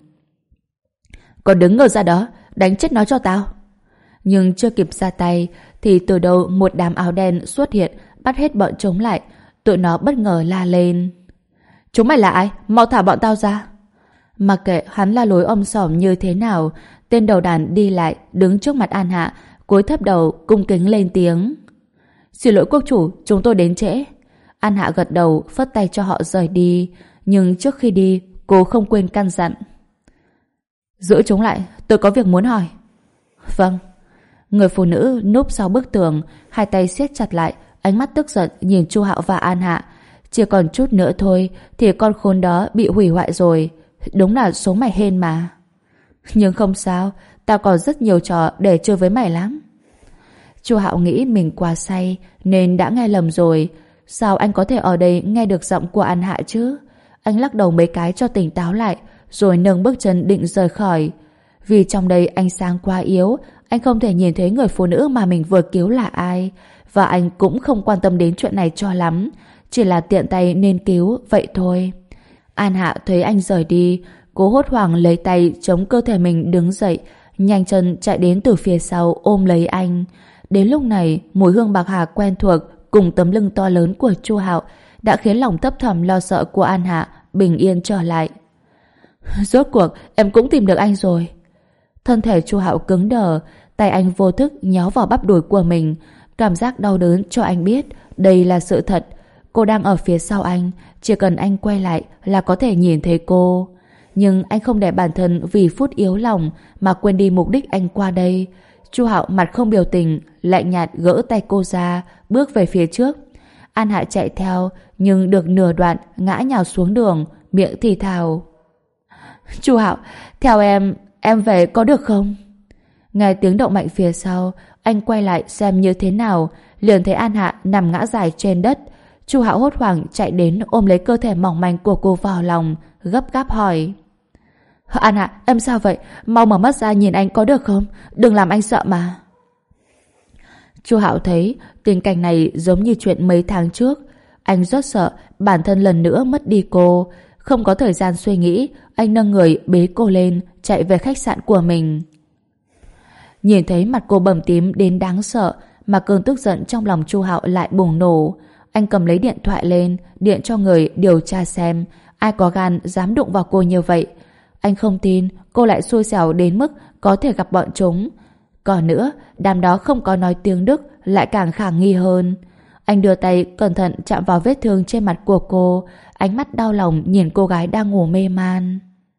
Còn đứng ngơ ra đó, đánh chết nó cho tao. Nhưng chưa kịp ra tay thì từ đâu một đám áo đen xuất hiện, bắt hết bọn chúng lại. Tụi nó bất ngờ la lên. Chúng mày là ai? Mau thả bọn tao ra. Mặc kệ hắn la lối om sòm như thế nào, tên đầu đàn đi lại đứng trước mặt An Hạ, cúi thấp đầu cung kính lên tiếng. Xin lỗi quốc chủ, chúng tôi đến trễ. An Hạ gật đầu phất tay cho họ rời đi, nhưng trước khi đi cô không quên căn dặn. Giữ chúng lại, tôi có việc muốn hỏi. Vâng. Người phụ nữ núp sau bức tường, hai tay siết chặt lại, ánh mắt tức giận nhìn Chu Hạo và An Hạ. Chỉ còn chút nữa thôi thì con khốn đó bị hủy hoại rồi. Đúng là số mày hên mà. Nhưng không sao, tao còn rất nhiều trò để chơi với mày lắm. Chu Hạo nghĩ mình quá say nên đã nghe lầm rồi. Sao anh có thể ở đây nghe được giọng của An Hạ chứ? Anh lắc đầu mấy cái cho tỉnh táo lại, rồi nâng bước chân định rời khỏi. Vì trong đây ánh sáng quá yếu, anh không thể nhìn thấy người phụ nữ mà mình vừa cứu là ai. Và anh cũng không quan tâm đến chuyện này cho lắm. Chỉ là tiện tay nên cứu, vậy thôi. An Hạ thấy anh rời đi, cố hốt hoảng lấy tay chống cơ thể mình đứng dậy, nhanh chân chạy đến từ phía sau ôm lấy anh. Đến lúc này, mùi hương bạc hà quen thuộc cùng tấm lưng to lớn của Chu Hạo đã khiến lòng thấp thỏm lo sợ của An Hạ bình yên trở lại. Rốt cuộc em cũng tìm được anh rồi. Thân thể Chu Hạo cứng đờ, tay anh vô thức nhó vào bắp đùi của mình, cảm giác đau đớn cho anh biết đây là sự thật. Cô đang ở phía sau anh, chỉ cần anh quay lại là có thể nhìn thấy cô. Nhưng anh không để bản thân vì phút yếu lòng mà quên đi mục đích anh qua đây. Chu Hạo mặt không biểu tình, lạnh nhạt gỡ tay cô ra, bước về phía trước. An Hạ chạy theo, nhưng được nửa đoạn ngã nhào xuống đường, miệng thì thào: Chu Hạo, theo em về có được không? Nghe tiếng động mạnh phía sau, anh quay lại xem như thế nào, liền thấy An Hạ nằm ngã dài trên đất. Chu Hạo hốt hoảng chạy đến ôm lấy cơ thể mỏng manh của cô vào lòng, gấp gáp hỏi: An Hạ, em sao vậy? Mau mở mắt ra nhìn anh có được không? Đừng làm anh sợ mà. Chu Hạo thấy tình cảnh này giống như chuyện mấy tháng trước. Anh rất sợ bản thân lần nữa mất đi cô. Không có thời gian suy nghĩ, anh nâng người bế cô lên, chạy về khách sạn của mình. Nhìn thấy mặt cô bầm tím đến đáng sợ, mà cơn tức giận trong lòng Chu Hạo lại bùng nổ. Anh cầm lấy điện thoại lên, điện cho người điều tra xem ai có gan dám đụng vào cô như vậy. Anh không tin cô lại xui xẻo đến mức có thể gặp bọn chúng. Còn nữa, đám đó không có nói tiếng Đức lại càng khả nghi hơn. Anh đưa tay cẩn thận chạm vào vết thương trên mặt của cô, ánh mắt đau lòng nhìn cô gái đang ngủ mê man.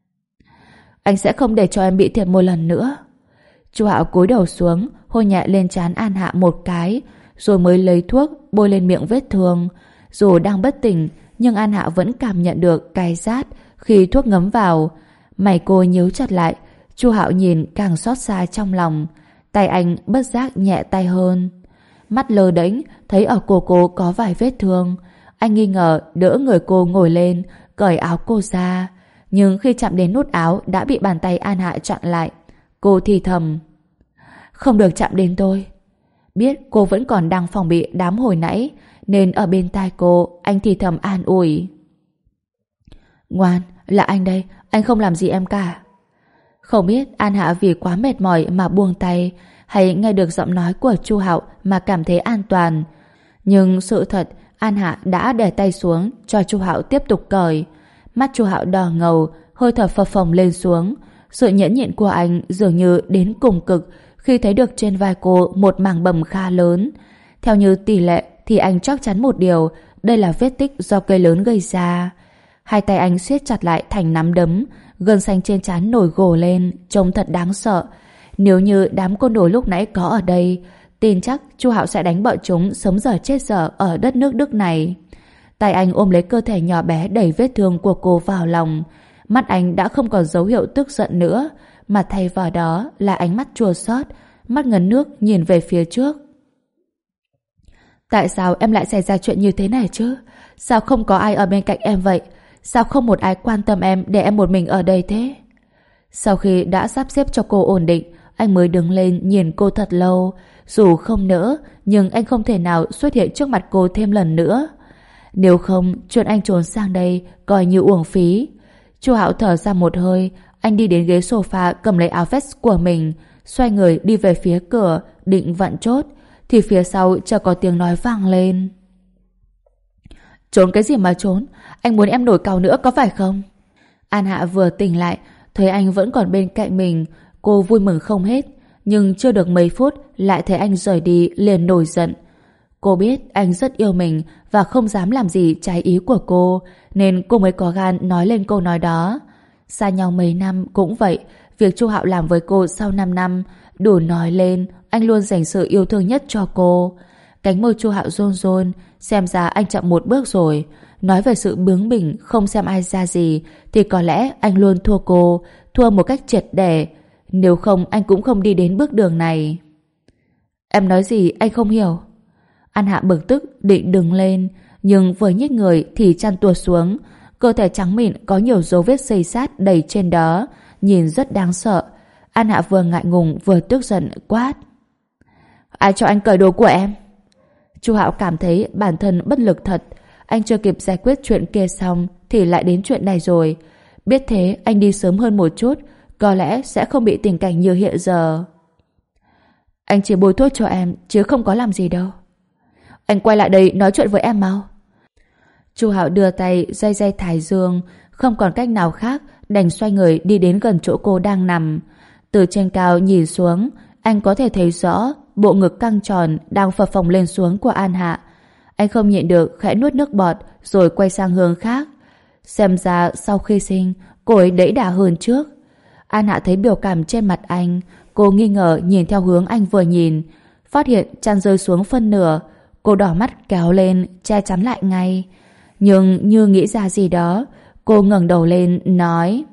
Anh sẽ không để cho em bị thiệt một lần nữa. Chu Hạo cúi đầu xuống, hôn nhẹ lên trán An Hạ một cái, rồi mới lấy thuốc bôi lên miệng vết thương. Dù đang bất tỉnh, nhưng An Hạ vẫn cảm nhận được cay rát khi thuốc ngấm vào. Mày cô nhíu chặt lại, Chu Hạo nhìn càng xót xa trong lòng. Tay anh bất giác nhẹ tay hơn. Mắt lơ đễnh thấy ở cổ cô có vài vết thương. Anh nghi ngờ đỡ người cô ngồi lên, cởi áo cô ra. Nhưng khi chạm đến nút áo đã bị bàn tay An Hạ chặn lại. Cô thì thầm: Không được chạm đến tôi. Biết cô vẫn còn đang phòng bị đám hồi nãy, nên ở bên tai cô anh thì thầm an ủi: Ngoan, là anh đây, anh không làm gì em cả. Không biết An Hạ vì quá mệt mỏi mà buông tay, hay nghe được giọng nói của Chu Hạo mà cảm thấy an toàn. Nhưng sự thật, An Hạ đã để tay xuống cho Chu Hạo tiếp tục cởi. Mắt Chu Hạo đỏ ngầu, hơi thở phập phồng lên xuống. Sự nhẫn nhịn của anh dường như đến cùng cực khi thấy được trên vai cô một mảng bầm khá lớn. Theo như tỷ lệ thì anh chắc chắn một điều, đây là vết tích do cây lớn gây ra. Hai tay anh siết chặt lại thành nắm đấm, gân xanh trên trán nổi gồ lên, trông thật đáng sợ. Nếu như đám côn đồ lúc nãy có ở đây, tin chắc Chu Hạo sẽ đánh bọn chúng sống dở chết dở ở đất nước Đức này. Tay anh ôm lấy cơ thể nhỏ bé đầy vết thương của cô vào lòng. Mắt anh đã không còn dấu hiệu tức giận nữa, mà thay vào đó là ánh mắt chua xót, mắt ngấn nước nhìn về phía trước. Tại sao em lại xảy ra chuyện như thế này chứ? Sao không có ai ở bên cạnh em vậy? Sao không một ai quan tâm em để em một mình ở đây thế? Sau khi đã sắp xếp cho cô ổn định, anh mới đứng lên nhìn cô thật lâu. Dù không nỡ, nhưng anh không thể nào xuất hiện trước mặt cô thêm lần nữa. Nếu không, chuyện anh trốn sang đây coi như uổng phí. Chu Hạo thở ra một hơi, anh đi đến ghế sofa cầm lấy áo vest của mình, xoay người đi về phía cửa, định vặn chốt, thì phía sau chợt có tiếng nói vang lên. Trốn cái gì mà trốn? Anh muốn em nổi cáu nữa có phải không? An Hạ vừa tỉnh lại, thấy anh vẫn còn bên cạnh mình, cô vui mừng không hết, nhưng chưa được mấy phút lại thấy anh rời đi liền nổi giận. Cô biết anh rất yêu mình và không dám làm gì trái ý của cô, nên cô mới có gan nói lên câu nói đó. Xa nhau mấy năm cũng vậy, việc Chu Hạo làm với cô sau 5 năm, đủ nói lên anh luôn dành sự yêu thương nhất cho cô. Cánh môi Chu Hạo run run, xem ra anh chậm một bước rồi. Nói về sự bướng bỉnh không xem ai ra gì thì có lẽ anh luôn thua cô, thua một cách triệt để. Nếu không anh cũng không đi đến bước đường này. Em nói gì anh không hiểu. An Hạ bực tức định đứng lên, nhưng vừa nhích người thì chăn tuột xuống. Cơ thể trắng mịn có nhiều dấu vết xây xát đầy trên đó, nhìn rất đáng sợ. An Hạ vừa ngại ngùng vừa tức giận quát: Ai cho anh cởi đồ của em? Chu Hạo cảm thấy bản thân bất lực thật. Anh chưa kịp giải quyết chuyện kia xong thì lại đến chuyện này rồi. Biết thế anh đi sớm hơn một chút, có lẽ sẽ không bị tình cảnh như hiện giờ. Anh chỉ bôi thuốc cho em chứ không có làm gì đâu. Anh quay lại đây nói chuyện với em mau. Chu Hạo đưa tay day day thái dương, không còn cách nào khác đành xoay người đi đến gần chỗ cô đang nằm. Từ trên cao nhìn xuống, anh có thể thấy rõ bộ ngực căng tròn đang phập phồng lên xuống của An Hạ. Anh không nhịn được khẽ nuốt nước bọt rồi quay sang hướng khác. Xem ra sau khi sinh cô ấy đẫy đà hơn trước. An Hạ thấy biểu cảm trên mặt anh, cô nghi ngờ nhìn theo hướng anh vừa nhìn, phát hiện chăn rơi xuống phân nửa. Cô đỏ mắt kéo lên che chắn lại ngay. Nhưng như nghĩ ra gì đó, cô ngẩng đầu lên nói: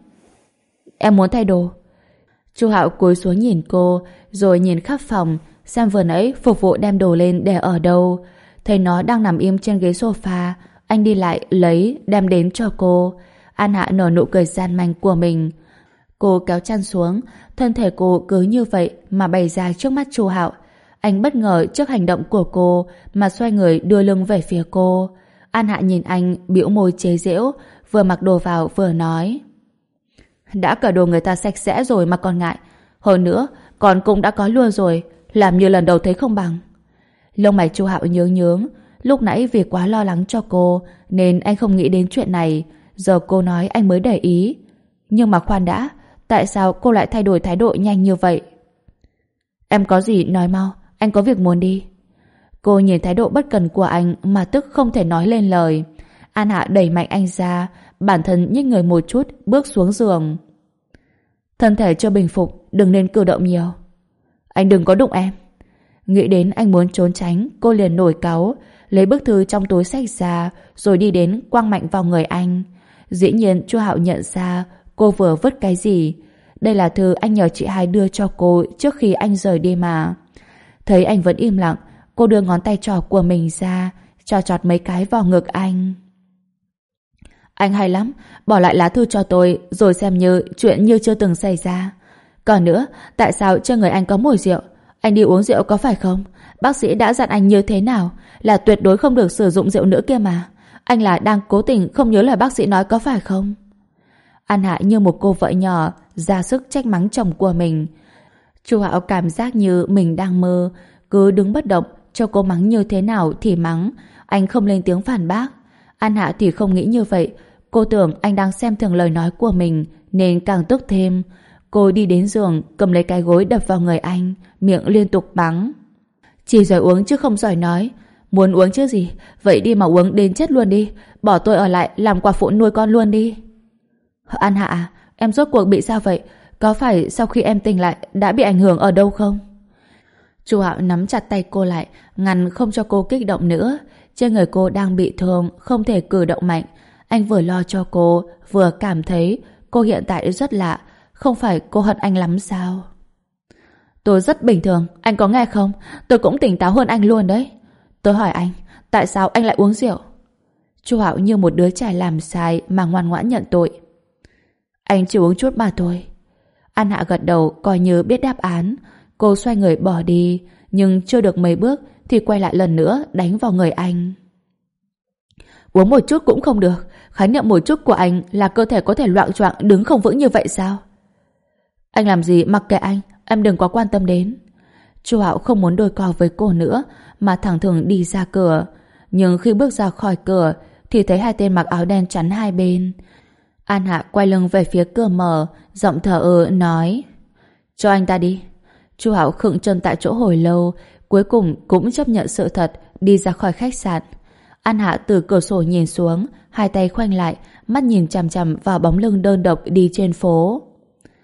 Em muốn thay đồ. Chu Hạo cúi xuống nhìn cô, rồi nhìn khắp phòng xem vừa nãy phục vụ đem đồ lên để ở đâu. Thấy nó đang nằm im trên ghế sofa, anh đi lại lấy đem đến cho cô. An Hạ nở nụ cười gian manh của mình. Cô kéo chăn xuống, thân thể cô cứ như vậy mà bày ra trước mắt Chu Hạo. Anh bất ngờ trước hành động của cô mà xoay người đưa lưng về phía cô. An Hạ nhìn anh bĩu môi chế giễu, vừa mặc đồ vào vừa nói: Đã cởi đồ người ta sạch sẽ rồi mà còn ngại. Hơn nữa còn cũng đã có luôn rồi, làm như lần đầu thấy không bằng. Lông mày Chu Hạo nhướng nhướng. Lúc nãy vì quá lo lắng cho cô nên anh không nghĩ đến chuyện này. Giờ cô nói anh mới để ý. Nhưng mà khoan đã, tại sao cô lại thay đổi thái độ nhanh như vậy? Em có gì nói mau, anh có việc muốn đi. Cô nhìn thái độ bất cần của anh mà tức không thể nói lên lời. An Hạ đẩy mạnh anh ra, bản thân nhích người một chút bước xuống giường. Thân thể chưa bình phục, đừng nên cử động nhiều. Anh đừng có đụng em. Nghĩ đến anh muốn trốn tránh, cô liền nổi cáu, lấy bức thư trong túi xách ra rồi đi đến quăng mạnh vào người anh. Dĩ nhiên Chu Hạo nhận ra cô vừa vứt cái gì. Đây là thư anh nhờ chị hai đưa cho cô trước khi anh rời đi mà. Thấy anh vẫn im lặng, cô đưa ngón tay trỏ của mình ra, chọ chọt mấy cái vào ngực anh. Anh hay lắm, bỏ lại lá thư cho tôi rồi xem như chuyện như chưa từng xảy ra. Còn nữa, tại sao trên người anh có mùi rượu? Anh đi uống rượu có phải không? Bác sĩ đã dặn anh như thế nào? Là tuyệt đối không được sử dụng rượu nữa kia mà. Anh là đang cố tình không nhớ lời bác sĩ nói có phải không? An Hạ như một cô vợ nhỏ ra sức trách mắng chồng của mình. Chu Hạo cảm giác như mình đang mơ, cứ đứng bất động cho cô mắng như thế nào thì mắng. Anh không lên tiếng phản bác. An Hạ thì không nghĩ như vậy. Cô tưởng anh đang xem thường lời nói của mình nên càng tức thêm. Cô đi đến giường cầm lấy cái gối đập vào người anh, miệng liên tục mắng: Chỉ giỏi uống chứ không giỏi nói. Muốn uống chứ gì, vậy đi mà uống đến chết luôn đi. Bỏ tôi ở lại làm quả phụ nuôi con luôn đi. An Hạ, em rốt cuộc bị sao vậy? Có phải sau khi em tỉnh lại đã bị ảnh hưởng ở đâu không? Chu Hạo nắm chặt tay cô lại, ngăn không cho cô kích động nữa. Trên người cô đang bị thương, không thể cử động mạnh. Anh vừa lo cho cô, vừa cảm thấy cô hiện tại rất lạ. Không phải cô hận anh lắm sao? Tôi rất bình thường, anh có nghe không? Tôi cũng tỉnh táo hơn anh luôn đấy. Tôi hỏi anh, tại sao anh lại uống rượu? Chu Hạo như một đứa trẻ làm sai mà ngoan ngoãn nhận tội. Anh chỉ uống chút mà thôi. An Hạ gật đầu coi như biết đáp án. Cô xoay người bỏ đi, nhưng chưa được mấy bước thì quay lại lần nữa đánh vào người anh. Uống một chút cũng không được. Khái niệm một chút của anh là cơ thể có thể loạng choạng đứng không vững như vậy sao? Anh làm gì mặc kệ anh, em đừng quá quan tâm đến. Chu Hạo không muốn đôi co với cô nữa mà thẳng thừng đi ra cửa. Nhưng khi bước ra khỏi cửa thì thấy hai tên mặc áo đen chắn hai bên. An Hạ quay lưng về phía cửa mở, giọng thờ ơ nói: Cho anh ta đi. Chu Hạo khựng chân tại chỗ hồi lâu, cuối cùng cũng chấp nhận sự thật, đi ra khỏi khách sạn. An Hạ từ cửa sổ nhìn xuống, hai tay khoanh lại, mắt nhìn chằm chằm vào bóng lưng đơn độc đi trên phố.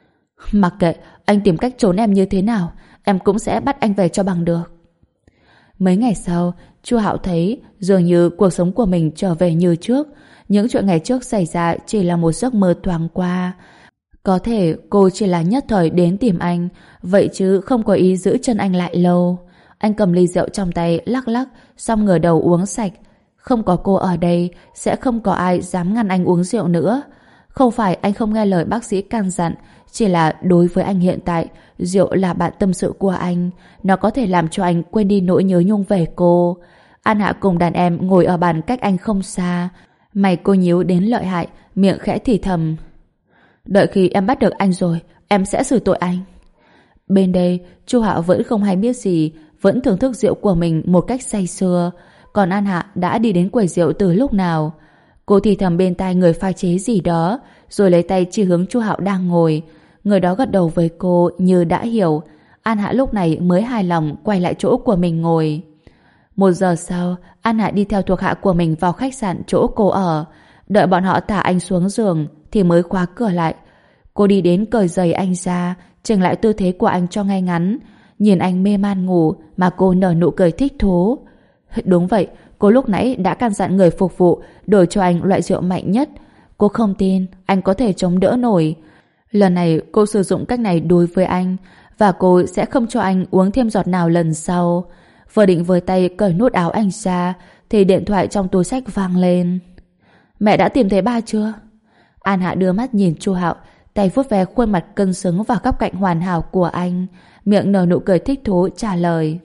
Mặc kệ anh tìm cách trốn em như thế nào, em cũng sẽ bắt anh về cho bằng được. Mấy ngày sau, Chu Hạo thấy dường như cuộc sống của mình trở về như trước. Những chuyện ngày trước xảy ra chỉ là một giấc mơ thoáng qua. Có thể cô chỉ là nhất thời đến tìm anh, vậy chứ không có ý giữ chân anh lại lâu. Anh cầm ly rượu trong tay lắc lắc, xong ngửa đầu uống sạch. Không có cô ở đây, sẽ không có ai dám ngăn anh uống rượu nữa. Không phải anh không nghe lời bác sĩ can dặn, chỉ là đối với anh hiện tại, rượu là bạn tâm sự của anh. Nó có thể làm cho anh quên đi nỗi nhớ nhung về cô. An Hạ cùng đàn em ngồi ở bàn cách anh không xa. Mày cô nhíu đến lợi hại, miệng khẽ thì thầm. Đợi khi em bắt được anh rồi, em sẽ xử tội anh. Bên đây, Chu Hạo vẫn không hay biết gì, vẫn thưởng thức rượu của mình một cách say sưa. Còn An Hạ đã đi đến quầy rượu từ lúc nào. Cô thì thầm bên tai người pha chế gì đó, rồi lấy tay chỉ hướng Chu Hạo đang ngồi. Người đó gật đầu với cô như đã hiểu. An Hạ lúc này mới hài lòng quay lại chỗ của mình ngồi. 1 giờ sau, An Hạ đi theo thuộc hạ của mình vào khách sạn chỗ cô ở. Đợi bọn họ thả anh xuống giường thì mới khóa cửa lại. Cô đi đến cởi giày anh ra, chỉnh lại tư thế của anh cho ngay ngắn. Nhìn anh mê man ngủ mà cô nở nụ cười thích thú. Đúng vậy, cô lúc nãy đã căn dặn người phục vụ đổi cho anh loại rượu mạnh nhất. Cô không tin anh có thể chống đỡ nổi. Lần này cô sử dụng cách này đối với anh, và cô sẽ không cho anh uống thêm giọt nào lần sau. Vừa định với tay cởi nút áo anh ra thì điện thoại trong túi xách vang lên. Mẹ đã tìm thấy ba chưa? An Hạ đưa mắt nhìn Chu Hạo, tay vuốt ve khuôn mặt cân xứng và góc cạnh hoàn hảo của anh, miệng nở nụ cười thích thú trả lời.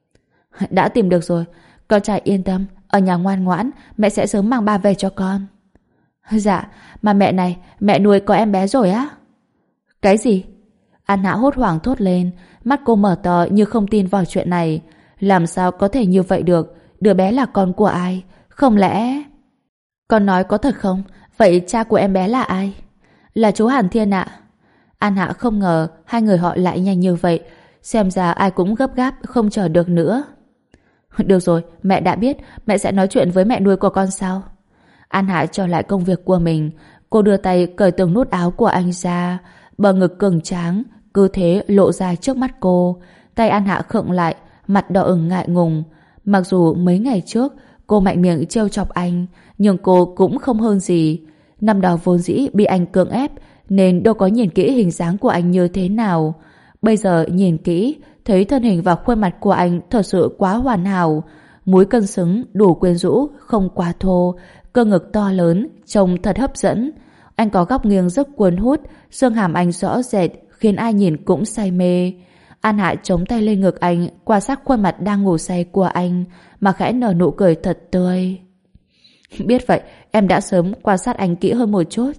Đã tìm được rồi, con trai yên tâm, ở nhà ngoan ngoãn, mẹ sẽ sớm mang ba về cho con. Dạ, mà mẹ này, mẹ nuôi có em bé rồi á? Cái gì? An Hạ hốt hoảng thốt lên, mắt cô mở to như không tin vào chuyện này. Làm sao có thể như vậy được? Đứa bé là con của ai? Không lẽ... Con nói có thật không? Vậy cha của em bé là ai? Là chú Hàn Thiên ạ. An Hạ không ngờ hai người họ lại nhanh như vậy. Xem ra ai cũng gấp gáp không chờ được nữa. Được rồi, mẹ đã biết. Mẹ sẽ nói chuyện với mẹ nuôi của con sau. An Hạ trở lại công việc của mình. Cô đưa tay cởi từng nút áo của anh ra. Bờ ngực cường tráng cứ thế lộ ra trước mắt cô. Tay An Hạ khựng lại, mặt đỏ ửng ngại ngùng. Mặc dù mấy ngày trước cô mạnh miệng trêu chọc anh, nhưng cô cũng không hơn gì. Năm đó vốn dĩ bị anh cưỡng ép nên đâu có nhìn kỹ hình dáng của anh như thế nào. Bây giờ nhìn kỹ thấy thân hình và khuôn mặt của anh thật sự quá hoàn hảo. Múi cân xứng đủ quyến rũ, không quá thô, cơ ngực to lớn, trông thật hấp dẫn. Anh có góc nghiêng rất cuốn hút, xương hàm anh rõ rệt khiến ai nhìn cũng say mê. An Hạ chống tay lên ngực anh, quan sát khuôn mặt đang ngủ say của anh mà khẽ nở nụ cười thật tươi. Biết vậy, em đã sớm quan sát anh kỹ hơn một chút.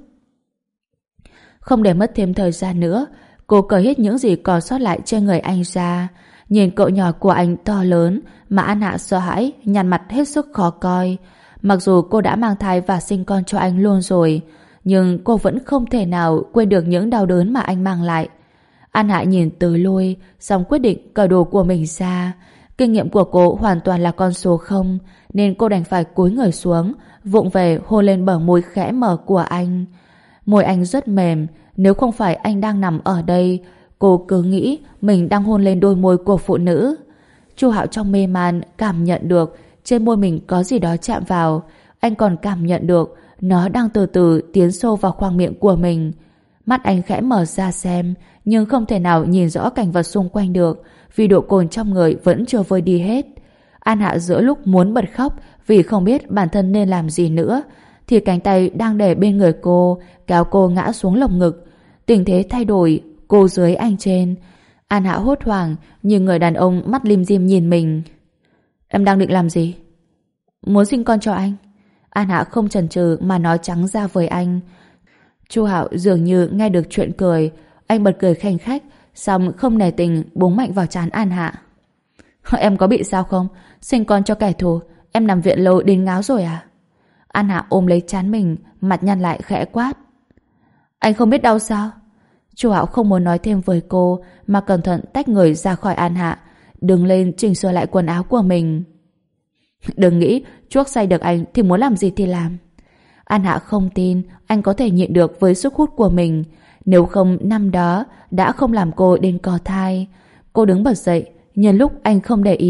Không để mất thêm thời gian nữa, cô cởi hết những gì còn sót lại trên người anh ra. Nhìn cậu nhỏ của anh to lớn mà An Hạ sợ hãi, nhăn mặt hết sức khó coi. Mặc dù cô đã mang thai và sinh con cho anh luôn rồi, nhưng cô vẫn không thể nào quên được những đau đớn mà anh mang lại. An Hạ nhìn từ lui, xong quyết định cởi đồ của mình ra. Kinh nghiệm của cô hoàn toàn là con số 0, nên cô đành phải cúi người xuống, vụng về hôn lên bờ môi khẽ mở của anh. Môi anh rất mềm, nếu không phải anh đang nằm ở đây, cô cứ nghĩ mình đang hôn lên đôi môi của phụ nữ. Chu Hạo trong mê man cảm nhận được trên môi mình có gì đó chạm vào. Anh còn cảm nhận được nó đang từ từ tiến sâu vào khoang miệng của mình. Mắt anh khẽ mở ra xem, nhưng không thể nào nhìn rõ cảnh vật xung quanh được vì độ cồn trong người vẫn chưa vơi đi hết. An Hạ giữa lúc muốn bật khóc vì không biết bản thân nên làm gì nữa, thì cánh tay đang để bên người cô kéo cô ngã xuống lồng ngực. Tình thế thay đổi, cô dưới anh trên. An Hạ hốt hoảng nhưng người đàn ông mắt lim dim nhìn mình. Em đang định làm gì? Muốn sinh con cho anh. An Hạ không chần chừ mà nói trắng ra với anh. Chu Hạo dường như nghe được chuyện cười. Anh bật cười khanh khách, xong không nể tình búng mạnh vào trán An Hạ. Em có bị sao không? Sinh con cho kẻ thù, em nằm viện lâu đến ngáo rồi à? An Hạ ôm lấy trán mình, mặt nhăn lại khẽ quát. Anh không biết đau sao? Chu Hạo không muốn nói thêm với cô mà cẩn thận tách người ra khỏi An Hạ, đứng lên chỉnh sửa lại quần áo của mình. Đừng nghĩ chuốc say được anh thì muốn làm gì thì làm. An Hạ không tin anh có thể nhịn được với sức hút của mình. Nếu không năm đó đã không làm cô đến có thai. Cô đứng bật dậy, nhân lúc anh không để ý,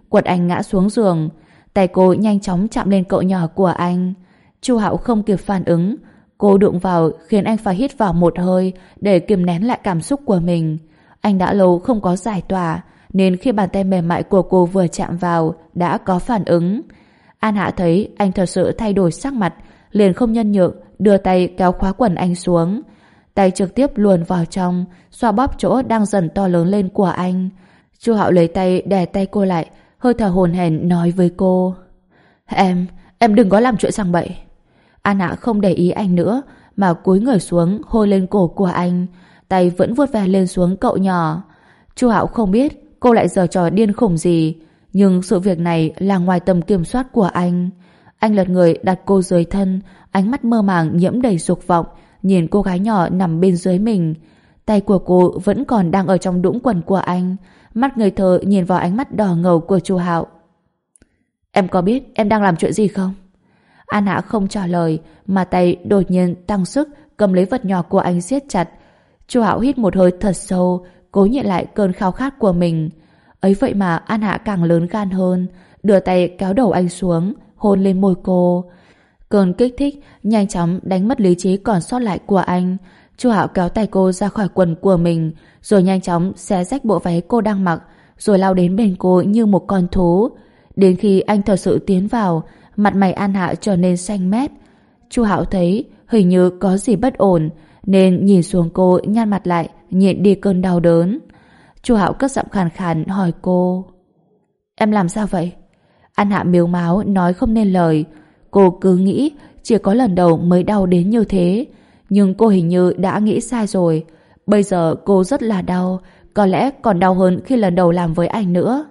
quật anh ngã xuống giường. Tay cô nhanh chóng chạm lên cậu nhỏ của anh. Chu Hạo không kịp phản ứng. Cô đụng vào khiến anh phải hít vào một hơi để kìm nén lại cảm xúc của mình. Anh đã lâu không có giải tỏa, nên khi bàn tay mềm mại của cô vừa chạm vào đã có phản ứng. An Hạ thấy anh thật sự thay đổi sắc mặt, liền không nhân nhượng đưa tay kéo khóa quần anh xuống. Tay trực tiếp luồn vào trong, xoa bóp chỗ đang dần to lớn lên của anh. Chu Hạo lấy tay đè tay cô lại, hơi thở hổn hển nói với cô: Em đừng có làm chuyện sang bậy. An Hạ không để ý anh nữa mà cúi người xuống hôn lên cổ của anh, tay vẫn vuốt ve lên xuống cậu nhỏ. Chu Hạo không biết cô lại giở trò điên khủng gì, nhưng sự việc này là ngoài tầm kiểm soát của anh. Anh lật người đặt cô dưới thân, ánh mắt mơ màng nhiễm đầy dục vọng nhìn cô gái nhỏ nằm bên dưới mình. Tay của cô vẫn còn đang ở trong đũng quần của anh, mắt ngây thơ nhìn vào ánh mắt đỏ ngầu của Chu Hạo. Em có biết em đang làm chuyện gì không? An Hạ không trả lời mà tay đột nhiên tăng sức cầm lấy vật nhỏ của anh siết chặt. Chu Hạo hít một hơi thật sâu, cố nhịn lại cơn khao khát của mình. Ấy vậy mà An Hạ càng lớn gan hơn, đưa tay kéo đầu anh xuống, hôn lên môi cô. Cơn kích thích nhanh chóng đánh mất lý trí còn sót lại của anh. Chu Hạo kéo tay cô ra khỏi quần của mình, rồi nhanh chóng xé rách bộ váy cô đang mặc, rồi lao đến bên cô như một con thú. Đến khi anh thật sự tiến vào, mặt mày An Hạ trở nên xanh mét. Chu Hạo thấy hình như có gì bất ổn, nên nhìn xuống cô, nhăn mặt lại, nhịn đi cơn đau đớn. Chu Hạo cất giọng khàn khàn hỏi cô: Em làm sao vậy? An Hạ mếu máo nói không nên lời. Cô cứ nghĩ chỉ có lần đầu mới đau đến như thế, nhưng cô hình như đã nghĩ sai rồi. Bây giờ cô rất là đau, có lẽ còn đau hơn khi lần đầu làm với anh nữa.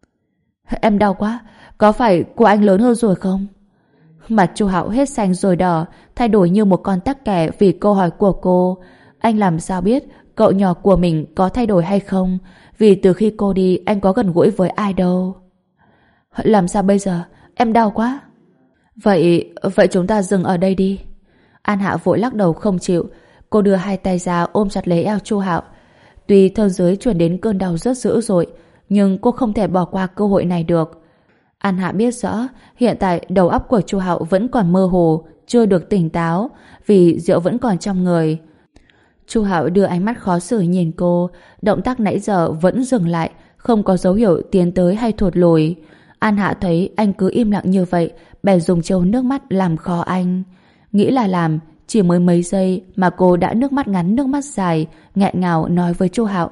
Em đau quá, có phải của anh lớn hơn rồi không? Mặt Chu Hạo hết xanh rồi đỏ, thay đổi như một con tắc kè vì câu hỏi của cô. Anh làm sao biết cậu nhỏ của mình có thay đổi hay không, vì từ khi cô đi anh có gần gũi với ai đâu. Làm sao bây giờ? Em đau quá. Vậy chúng ta dừng ở đây đi. An Hạ vội lắc đầu không chịu. Cô đưa hai tay ra ôm chặt lấy eo Chu Hạo. Tuy thân dưới truyền đến cơn đau rất dữ dội, nhưng cô không thể bỏ qua cơ hội này được. An Hạ biết rõ hiện tại đầu óc của Chu Hạo vẫn còn mơ hồ, chưa được tỉnh táo vì rượu vẫn còn trong người. Chu Hạo đưa ánh mắt khó xử nhìn cô, động tác nãy giờ vẫn dừng lại, không có dấu hiệu tiến tới hay thụt lùi. An Hạ thấy anh cứ im lặng như vậy, bèn dùng trâu nước mắt làm khó anh. Nghĩ là làm, chỉ mới mấy giây mà cô đã nước mắt ngắn nước mắt dài, nghẹn ngào nói với Chu Hạo: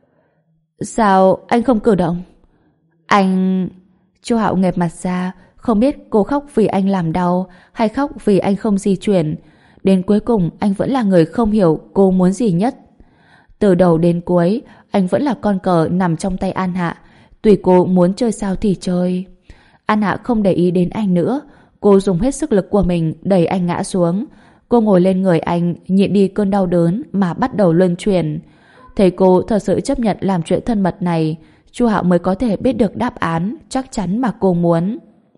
Sao anh không cử động? Anh... Chu Hạo nghẹp mặt ra, không biết cô khóc vì anh làm đau hay khóc vì anh không di chuyển. Đến cuối cùng anh vẫn là người không hiểu cô muốn gì nhất. Từ đầu đến cuối anh vẫn là con cờ nằm trong tay An Hạ, tùy cô muốn chơi sao thì chơi. An Hạ không để ý đến anh nữa. Cô dùng hết sức lực của mình đẩy anh ngã xuống. Cô ngồi lên người anh, nhịn đi cơn đau đớn mà bắt đầu luân chuyển. Thấy cô thật sự chấp nhận làm chuyện thân mật này, Chu Hạo mới có thể biết được đáp án chắc chắn mà cô muốn.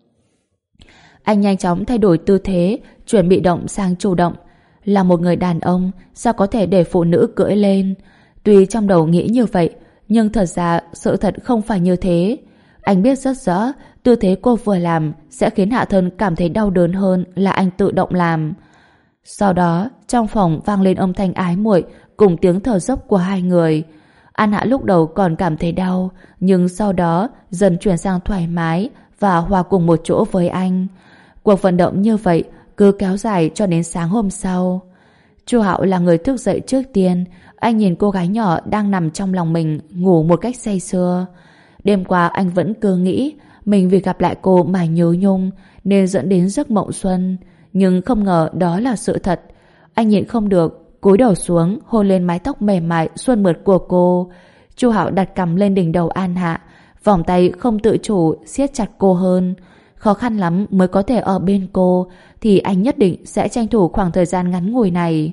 Anh nhanh chóng thay đổi tư thế, chuyển bị động sang chủ động. Là một người đàn ông, sao có thể để phụ nữ cưỡi lên? Tuy trong đầu nghĩ như vậy, nhưng thật ra sự thật không phải như thế. Anh biết rất rõ tư thế cô vừa làm sẽ khiến Hạ Thân cảm thấy đau đớn hơn là anh tự động làm. Sau đó, trong phòng vang lên âm thanh ái muội cùng tiếng thở dốc của hai người. An Hạ lúc đầu còn cảm thấy đau, nhưng sau đó dần chuyển sang thoải mái và hòa cùng một chỗ với anh. Cuộc vận động như vậy cứ kéo dài cho đến sáng hôm sau. Chu Hạo là người thức dậy trước tiên. Anh nhìn cô gái nhỏ đang nằm trong lòng mình ngủ một cách say sưa. Đêm qua anh vẫn cứ nghĩ mình vì gặp lại cô mà nhớ nhung nên dẫn đến giấc mộng xuân, nhưng không ngờ đó là sự thật. Anh nhịn không được, cúi đầu xuống hôn lên mái tóc mềm mại xuân mượt của cô. Chu Hạo đặt cằm lên đỉnh đầu An Hạ, vòng tay không tự chủ siết chặt cô hơn. Khó khăn lắm mới có thể ở bên cô, thì anh nhất định sẽ tranh thủ khoảng thời gian ngắn ngủi này.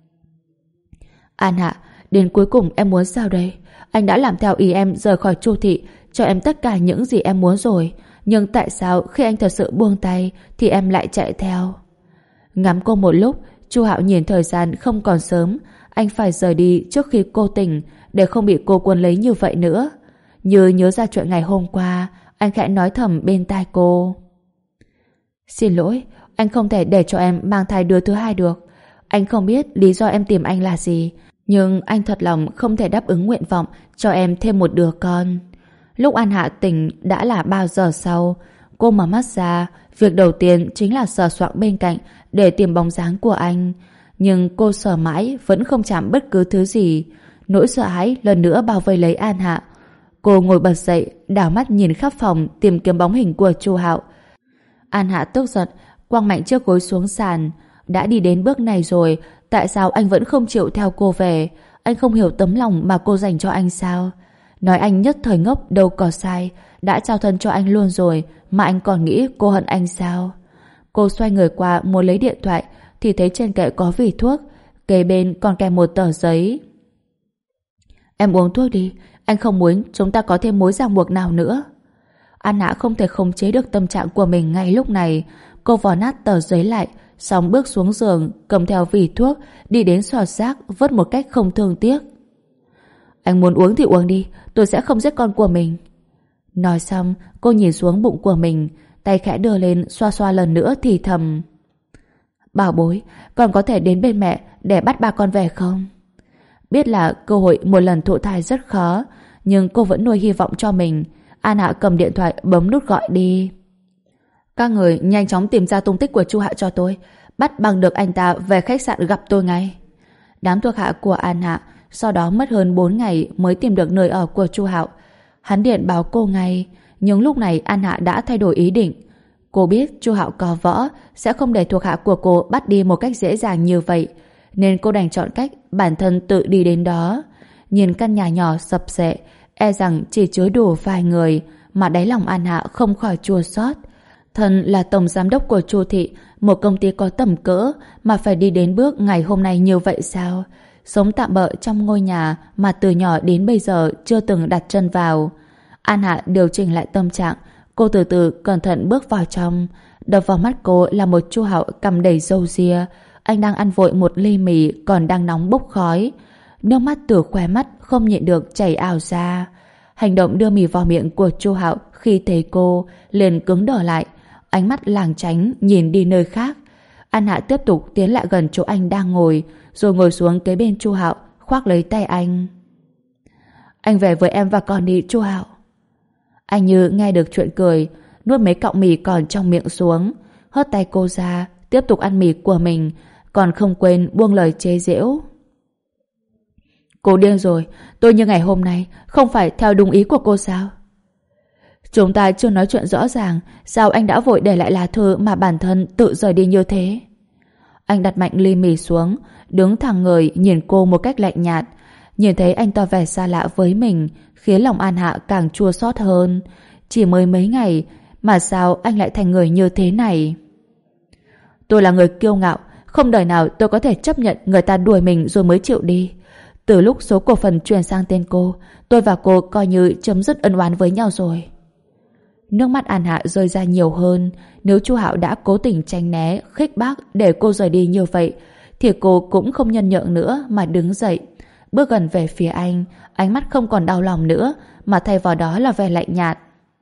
An Hạ, đến cuối cùng em muốn sao đây? Anh đã làm theo ý em rời khỏi Chu thị, cho em tất cả những gì em muốn rồi. Nhưng tại sao khi anh thật sự buông tay thì em lại chạy theo? Ngắm cô một lúc, Chu Hạo nhìn thời gian không còn sớm. Anh phải rời đi trước khi cô tỉnh, để không bị cô cuốn lấy như vậy nữa. Như nhớ ra chuyện ngày hôm qua, Anh khẽ nói thầm bên tai cô. Xin lỗi, anh không thể để cho em mang thai đứa thứ hai được. Anh không biết lý do em tìm anh là gì, nhưng anh thật lòng không thể đáp ứng nguyện vọng cho em thêm một đứa con. Lúc An Hạ tỉnh đã là bao giờ sau. Cô mở mắt ra, việc đầu tiên chính là sờ soạng bên cạnh để tìm bóng dáng của anh. Nhưng cô sờ mãi vẫn không chạm bất cứ thứ gì. Nỗi sợ hãi lần nữa bao vây lấy An Hạ. Cô ngồi bật dậy, đảo mắt nhìn khắp phòng tìm kiếm bóng hình của Chu Hạo. An Hạ tức giận, quăng mạnh chiếc gối xuống sàn. Đã đi đến bước này rồi, tại sao anh vẫn không chịu theo cô về? Anh không hiểu tấm lòng mà cô dành cho anh sao? Nói anh nhất thời ngốc đâu có sai, đã trao thân cho anh luôn rồi mà anh còn nghĩ cô hận anh sao? Cô xoay người qua muốn lấy điện thoại thì thấy trên kệ có vỉ thuốc, kế bên còn kèm một tờ giấy. Em uống thuốc đi, anh không muốn chúng ta có thêm mối ràng buộc nào nữa. An Hạ không thể khống chế được tâm trạng của mình ngay lúc này. Cô vò nát tờ giấy lại, xong bước xuống giường, cầm theo vỉ thuốc, đi đến xò rác vứt một cách không thương tiếc. Anh muốn uống thì uống đi, tôi sẽ không giết con của mình. Nói xong, cô nhìn xuống bụng của mình, tay khẽ đưa lên xoa xoa lần nữa thì thầm. Bảo bối, con có thể đến bên mẹ để bắt ba con về không? Biết là cơ hội một lần thụ thai rất khó, nhưng cô vẫn nuôi hy vọng cho mình. An Hạ cầm điện thoại bấm nút gọi đi. Các người nhanh chóng tìm ra tung tích của Chu Hạ cho tôi, bắt bằng được anh ta về khách sạn gặp tôi ngay. Đám thuộc hạ của An Hạ sau đó mất hơn 4 ngày mới tìm được nơi ở của Chu Hạo. Hắn điện báo cô ngay, nhưng lúc này An Hạ đã thay đổi ý định. Cô biết Chu Hạo có võ, sẽ không để thuộc hạ của cô bắt đi một cách dễ dàng như vậy, nên cô đành chọn cách bản thân tự đi đến đó. Nhìn căn nhà nhỏ sập xệ, e rằng chỉ chứa đủ vài người, mà đáy lòng An Hạ không khỏi chua xót. Thân là tổng giám đốc của Chu thị, một công ty có tầm cỡ, mà phải đi đến bước ngày hôm nay như vậy sao? Sống tạm bợ trong ngôi nhà mà từ nhỏ đến bây giờ chưa từng đặt chân vào. An Hạ điều chỉnh lại tâm trạng, cô từ từ cẩn thận bước vào trong. Đập vào mắt cô là một Chu Hạo cằm đầy râu ria. Anh đang ăn vội một ly mì còn đang nóng bốc khói. Nước mắt từ khóe mắt không nhịn được chảy ào ra. Hành động đưa mì vào miệng của Chu Hạo khi thấy cô liền cứng đờ lại, ánh mắt lảng tránh nhìn đi nơi khác. An Hạ tiếp tục tiến lại gần chỗ anh đang ngồi, rồi ngồi xuống kế bên Chu Hạo, khoác lấy tay anh. Anh về với em và con đi, Chu Hạo. Anh như nghe được chuyện cười, nuốt mấy cọng mì còn trong miệng xuống, hất tay cô ra, tiếp tục ăn mì của mình, còn không quên buông lời chế giễu. Cô điên rồi, tôi như ngày hôm nay không phải theo đúng ý của cô sao? Chúng ta chưa nói chuyện rõ ràng, sao anh đã vội để lại lá thư mà bản thân tự rời đi như thế? Anh đặt mạnh ly mì xuống, đứng thẳng người nhìn cô một cách lạnh nhạt. Nhìn thấy anh tỏ vẻ xa lạ với mình, khiến lòng An Hạ càng chua xót hơn. Chỉ mới mấy ngày mà sao anh lại thành người như thế này? Tôi là người kiêu ngạo, không đời nào tôi có thể chấp nhận người ta đuổi mình rồi mới chịu đi. Từ lúc số cổ phần chuyển sang tên cô, tôi và cô coi như chấm dứt ân oán với nhau rồi. Nước mắt An Hạ rơi ra nhiều hơn. Nếu Chu Hạo đã cố tình tránh né, khích bác để cô rời đi như vậy, thì cô cũng không nhân nhượng nữa mà đứng dậy, bước gần về phía anh, ánh mắt không còn đau lòng nữa, mà thay vào đó là vẻ lạnh nhạt.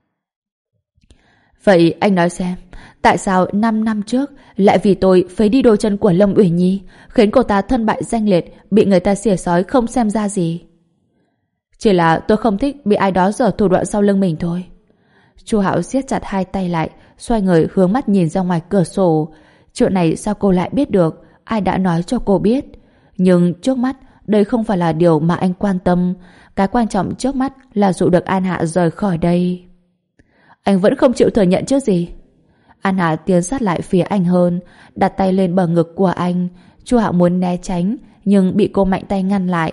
Vậy anh nói xem, tại sao 5 năm trước lại vì tôi phế đi đôi chân của Lâm Uyển Nhi, khiến cô ta thân bại danh liệt, bị người ta xỉa xói không xem ra gì? Chỉ là tôi không thích bị ai đó giở thủ đoạn sau lưng mình thôi. Chu Hạo siết chặt hai tay lại, xoay người hướng mắt nhìn ra ngoài cửa sổ. Chuyện này sao cô lại biết được? Ai đã nói cho cô biết? Nhưng trước mắt, đây không phải là điều mà anh quan tâm. Cái quan trọng trước mắt là dụ được An Hạ rời khỏi đây. Anh vẫn không chịu thừa nhận chứ gì? An Hạ tiến sát lại phía anh hơn, đặt tay lên bờ ngực của anh. Chu Hạo muốn né tránh, nhưng bị cô mạnh tay ngăn lại.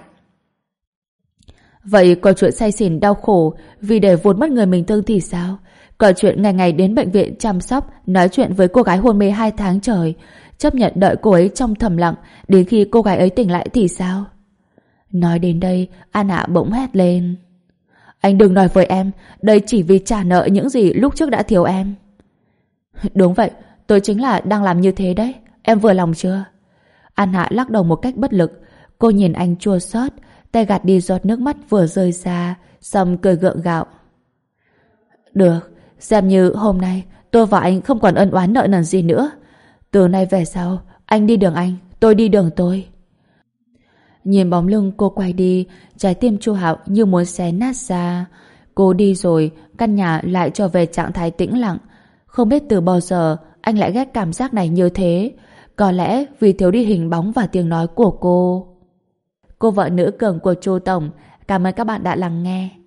Vậy còn chuyện say xỉn đau khổ vì để vụt mất người mình thương thì sao? Còn chuyện ngày ngày đến bệnh viện chăm sóc, nói chuyện với cô gái hôn mê 2 tháng trời, chấp nhận đợi cô ấy trong thầm lặng đến khi cô gái ấy tỉnh lại thì sao? Nói đến đây, An Hạ bỗng hét lên. Anh đừng nói với em, đây chỉ vì trả nợ những gì lúc trước đã thiếu em. Đúng vậy, tôi chính là đang làm như thế đấy. Em vừa lòng chưa? An Hạ lắc đầu một cách bất lực. Cô nhìn anh chua xót, tay gạt đi giọt nước mắt vừa rơi ra, xong cười gượng gạo. Được, Xem như hôm nay tôi và anh không còn ân oán nợ nần gì nữa. Từ nay về sau, anh đi đường anh, tôi đi đường tôi. Nhìn bóng lưng cô quay đi, trái tim Chu Hạo như muốn xé nát ra. Cô đi rồi, căn nhà lại trở về trạng thái tĩnh lặng. Không biết từ bao giờ anh lại ghét cảm giác này như thế. Có lẽ vì thiếu đi hình bóng và tiếng nói của cô. Cô vợ nữ cường của Chu Tổng. Cảm ơn các bạn đã lắng nghe.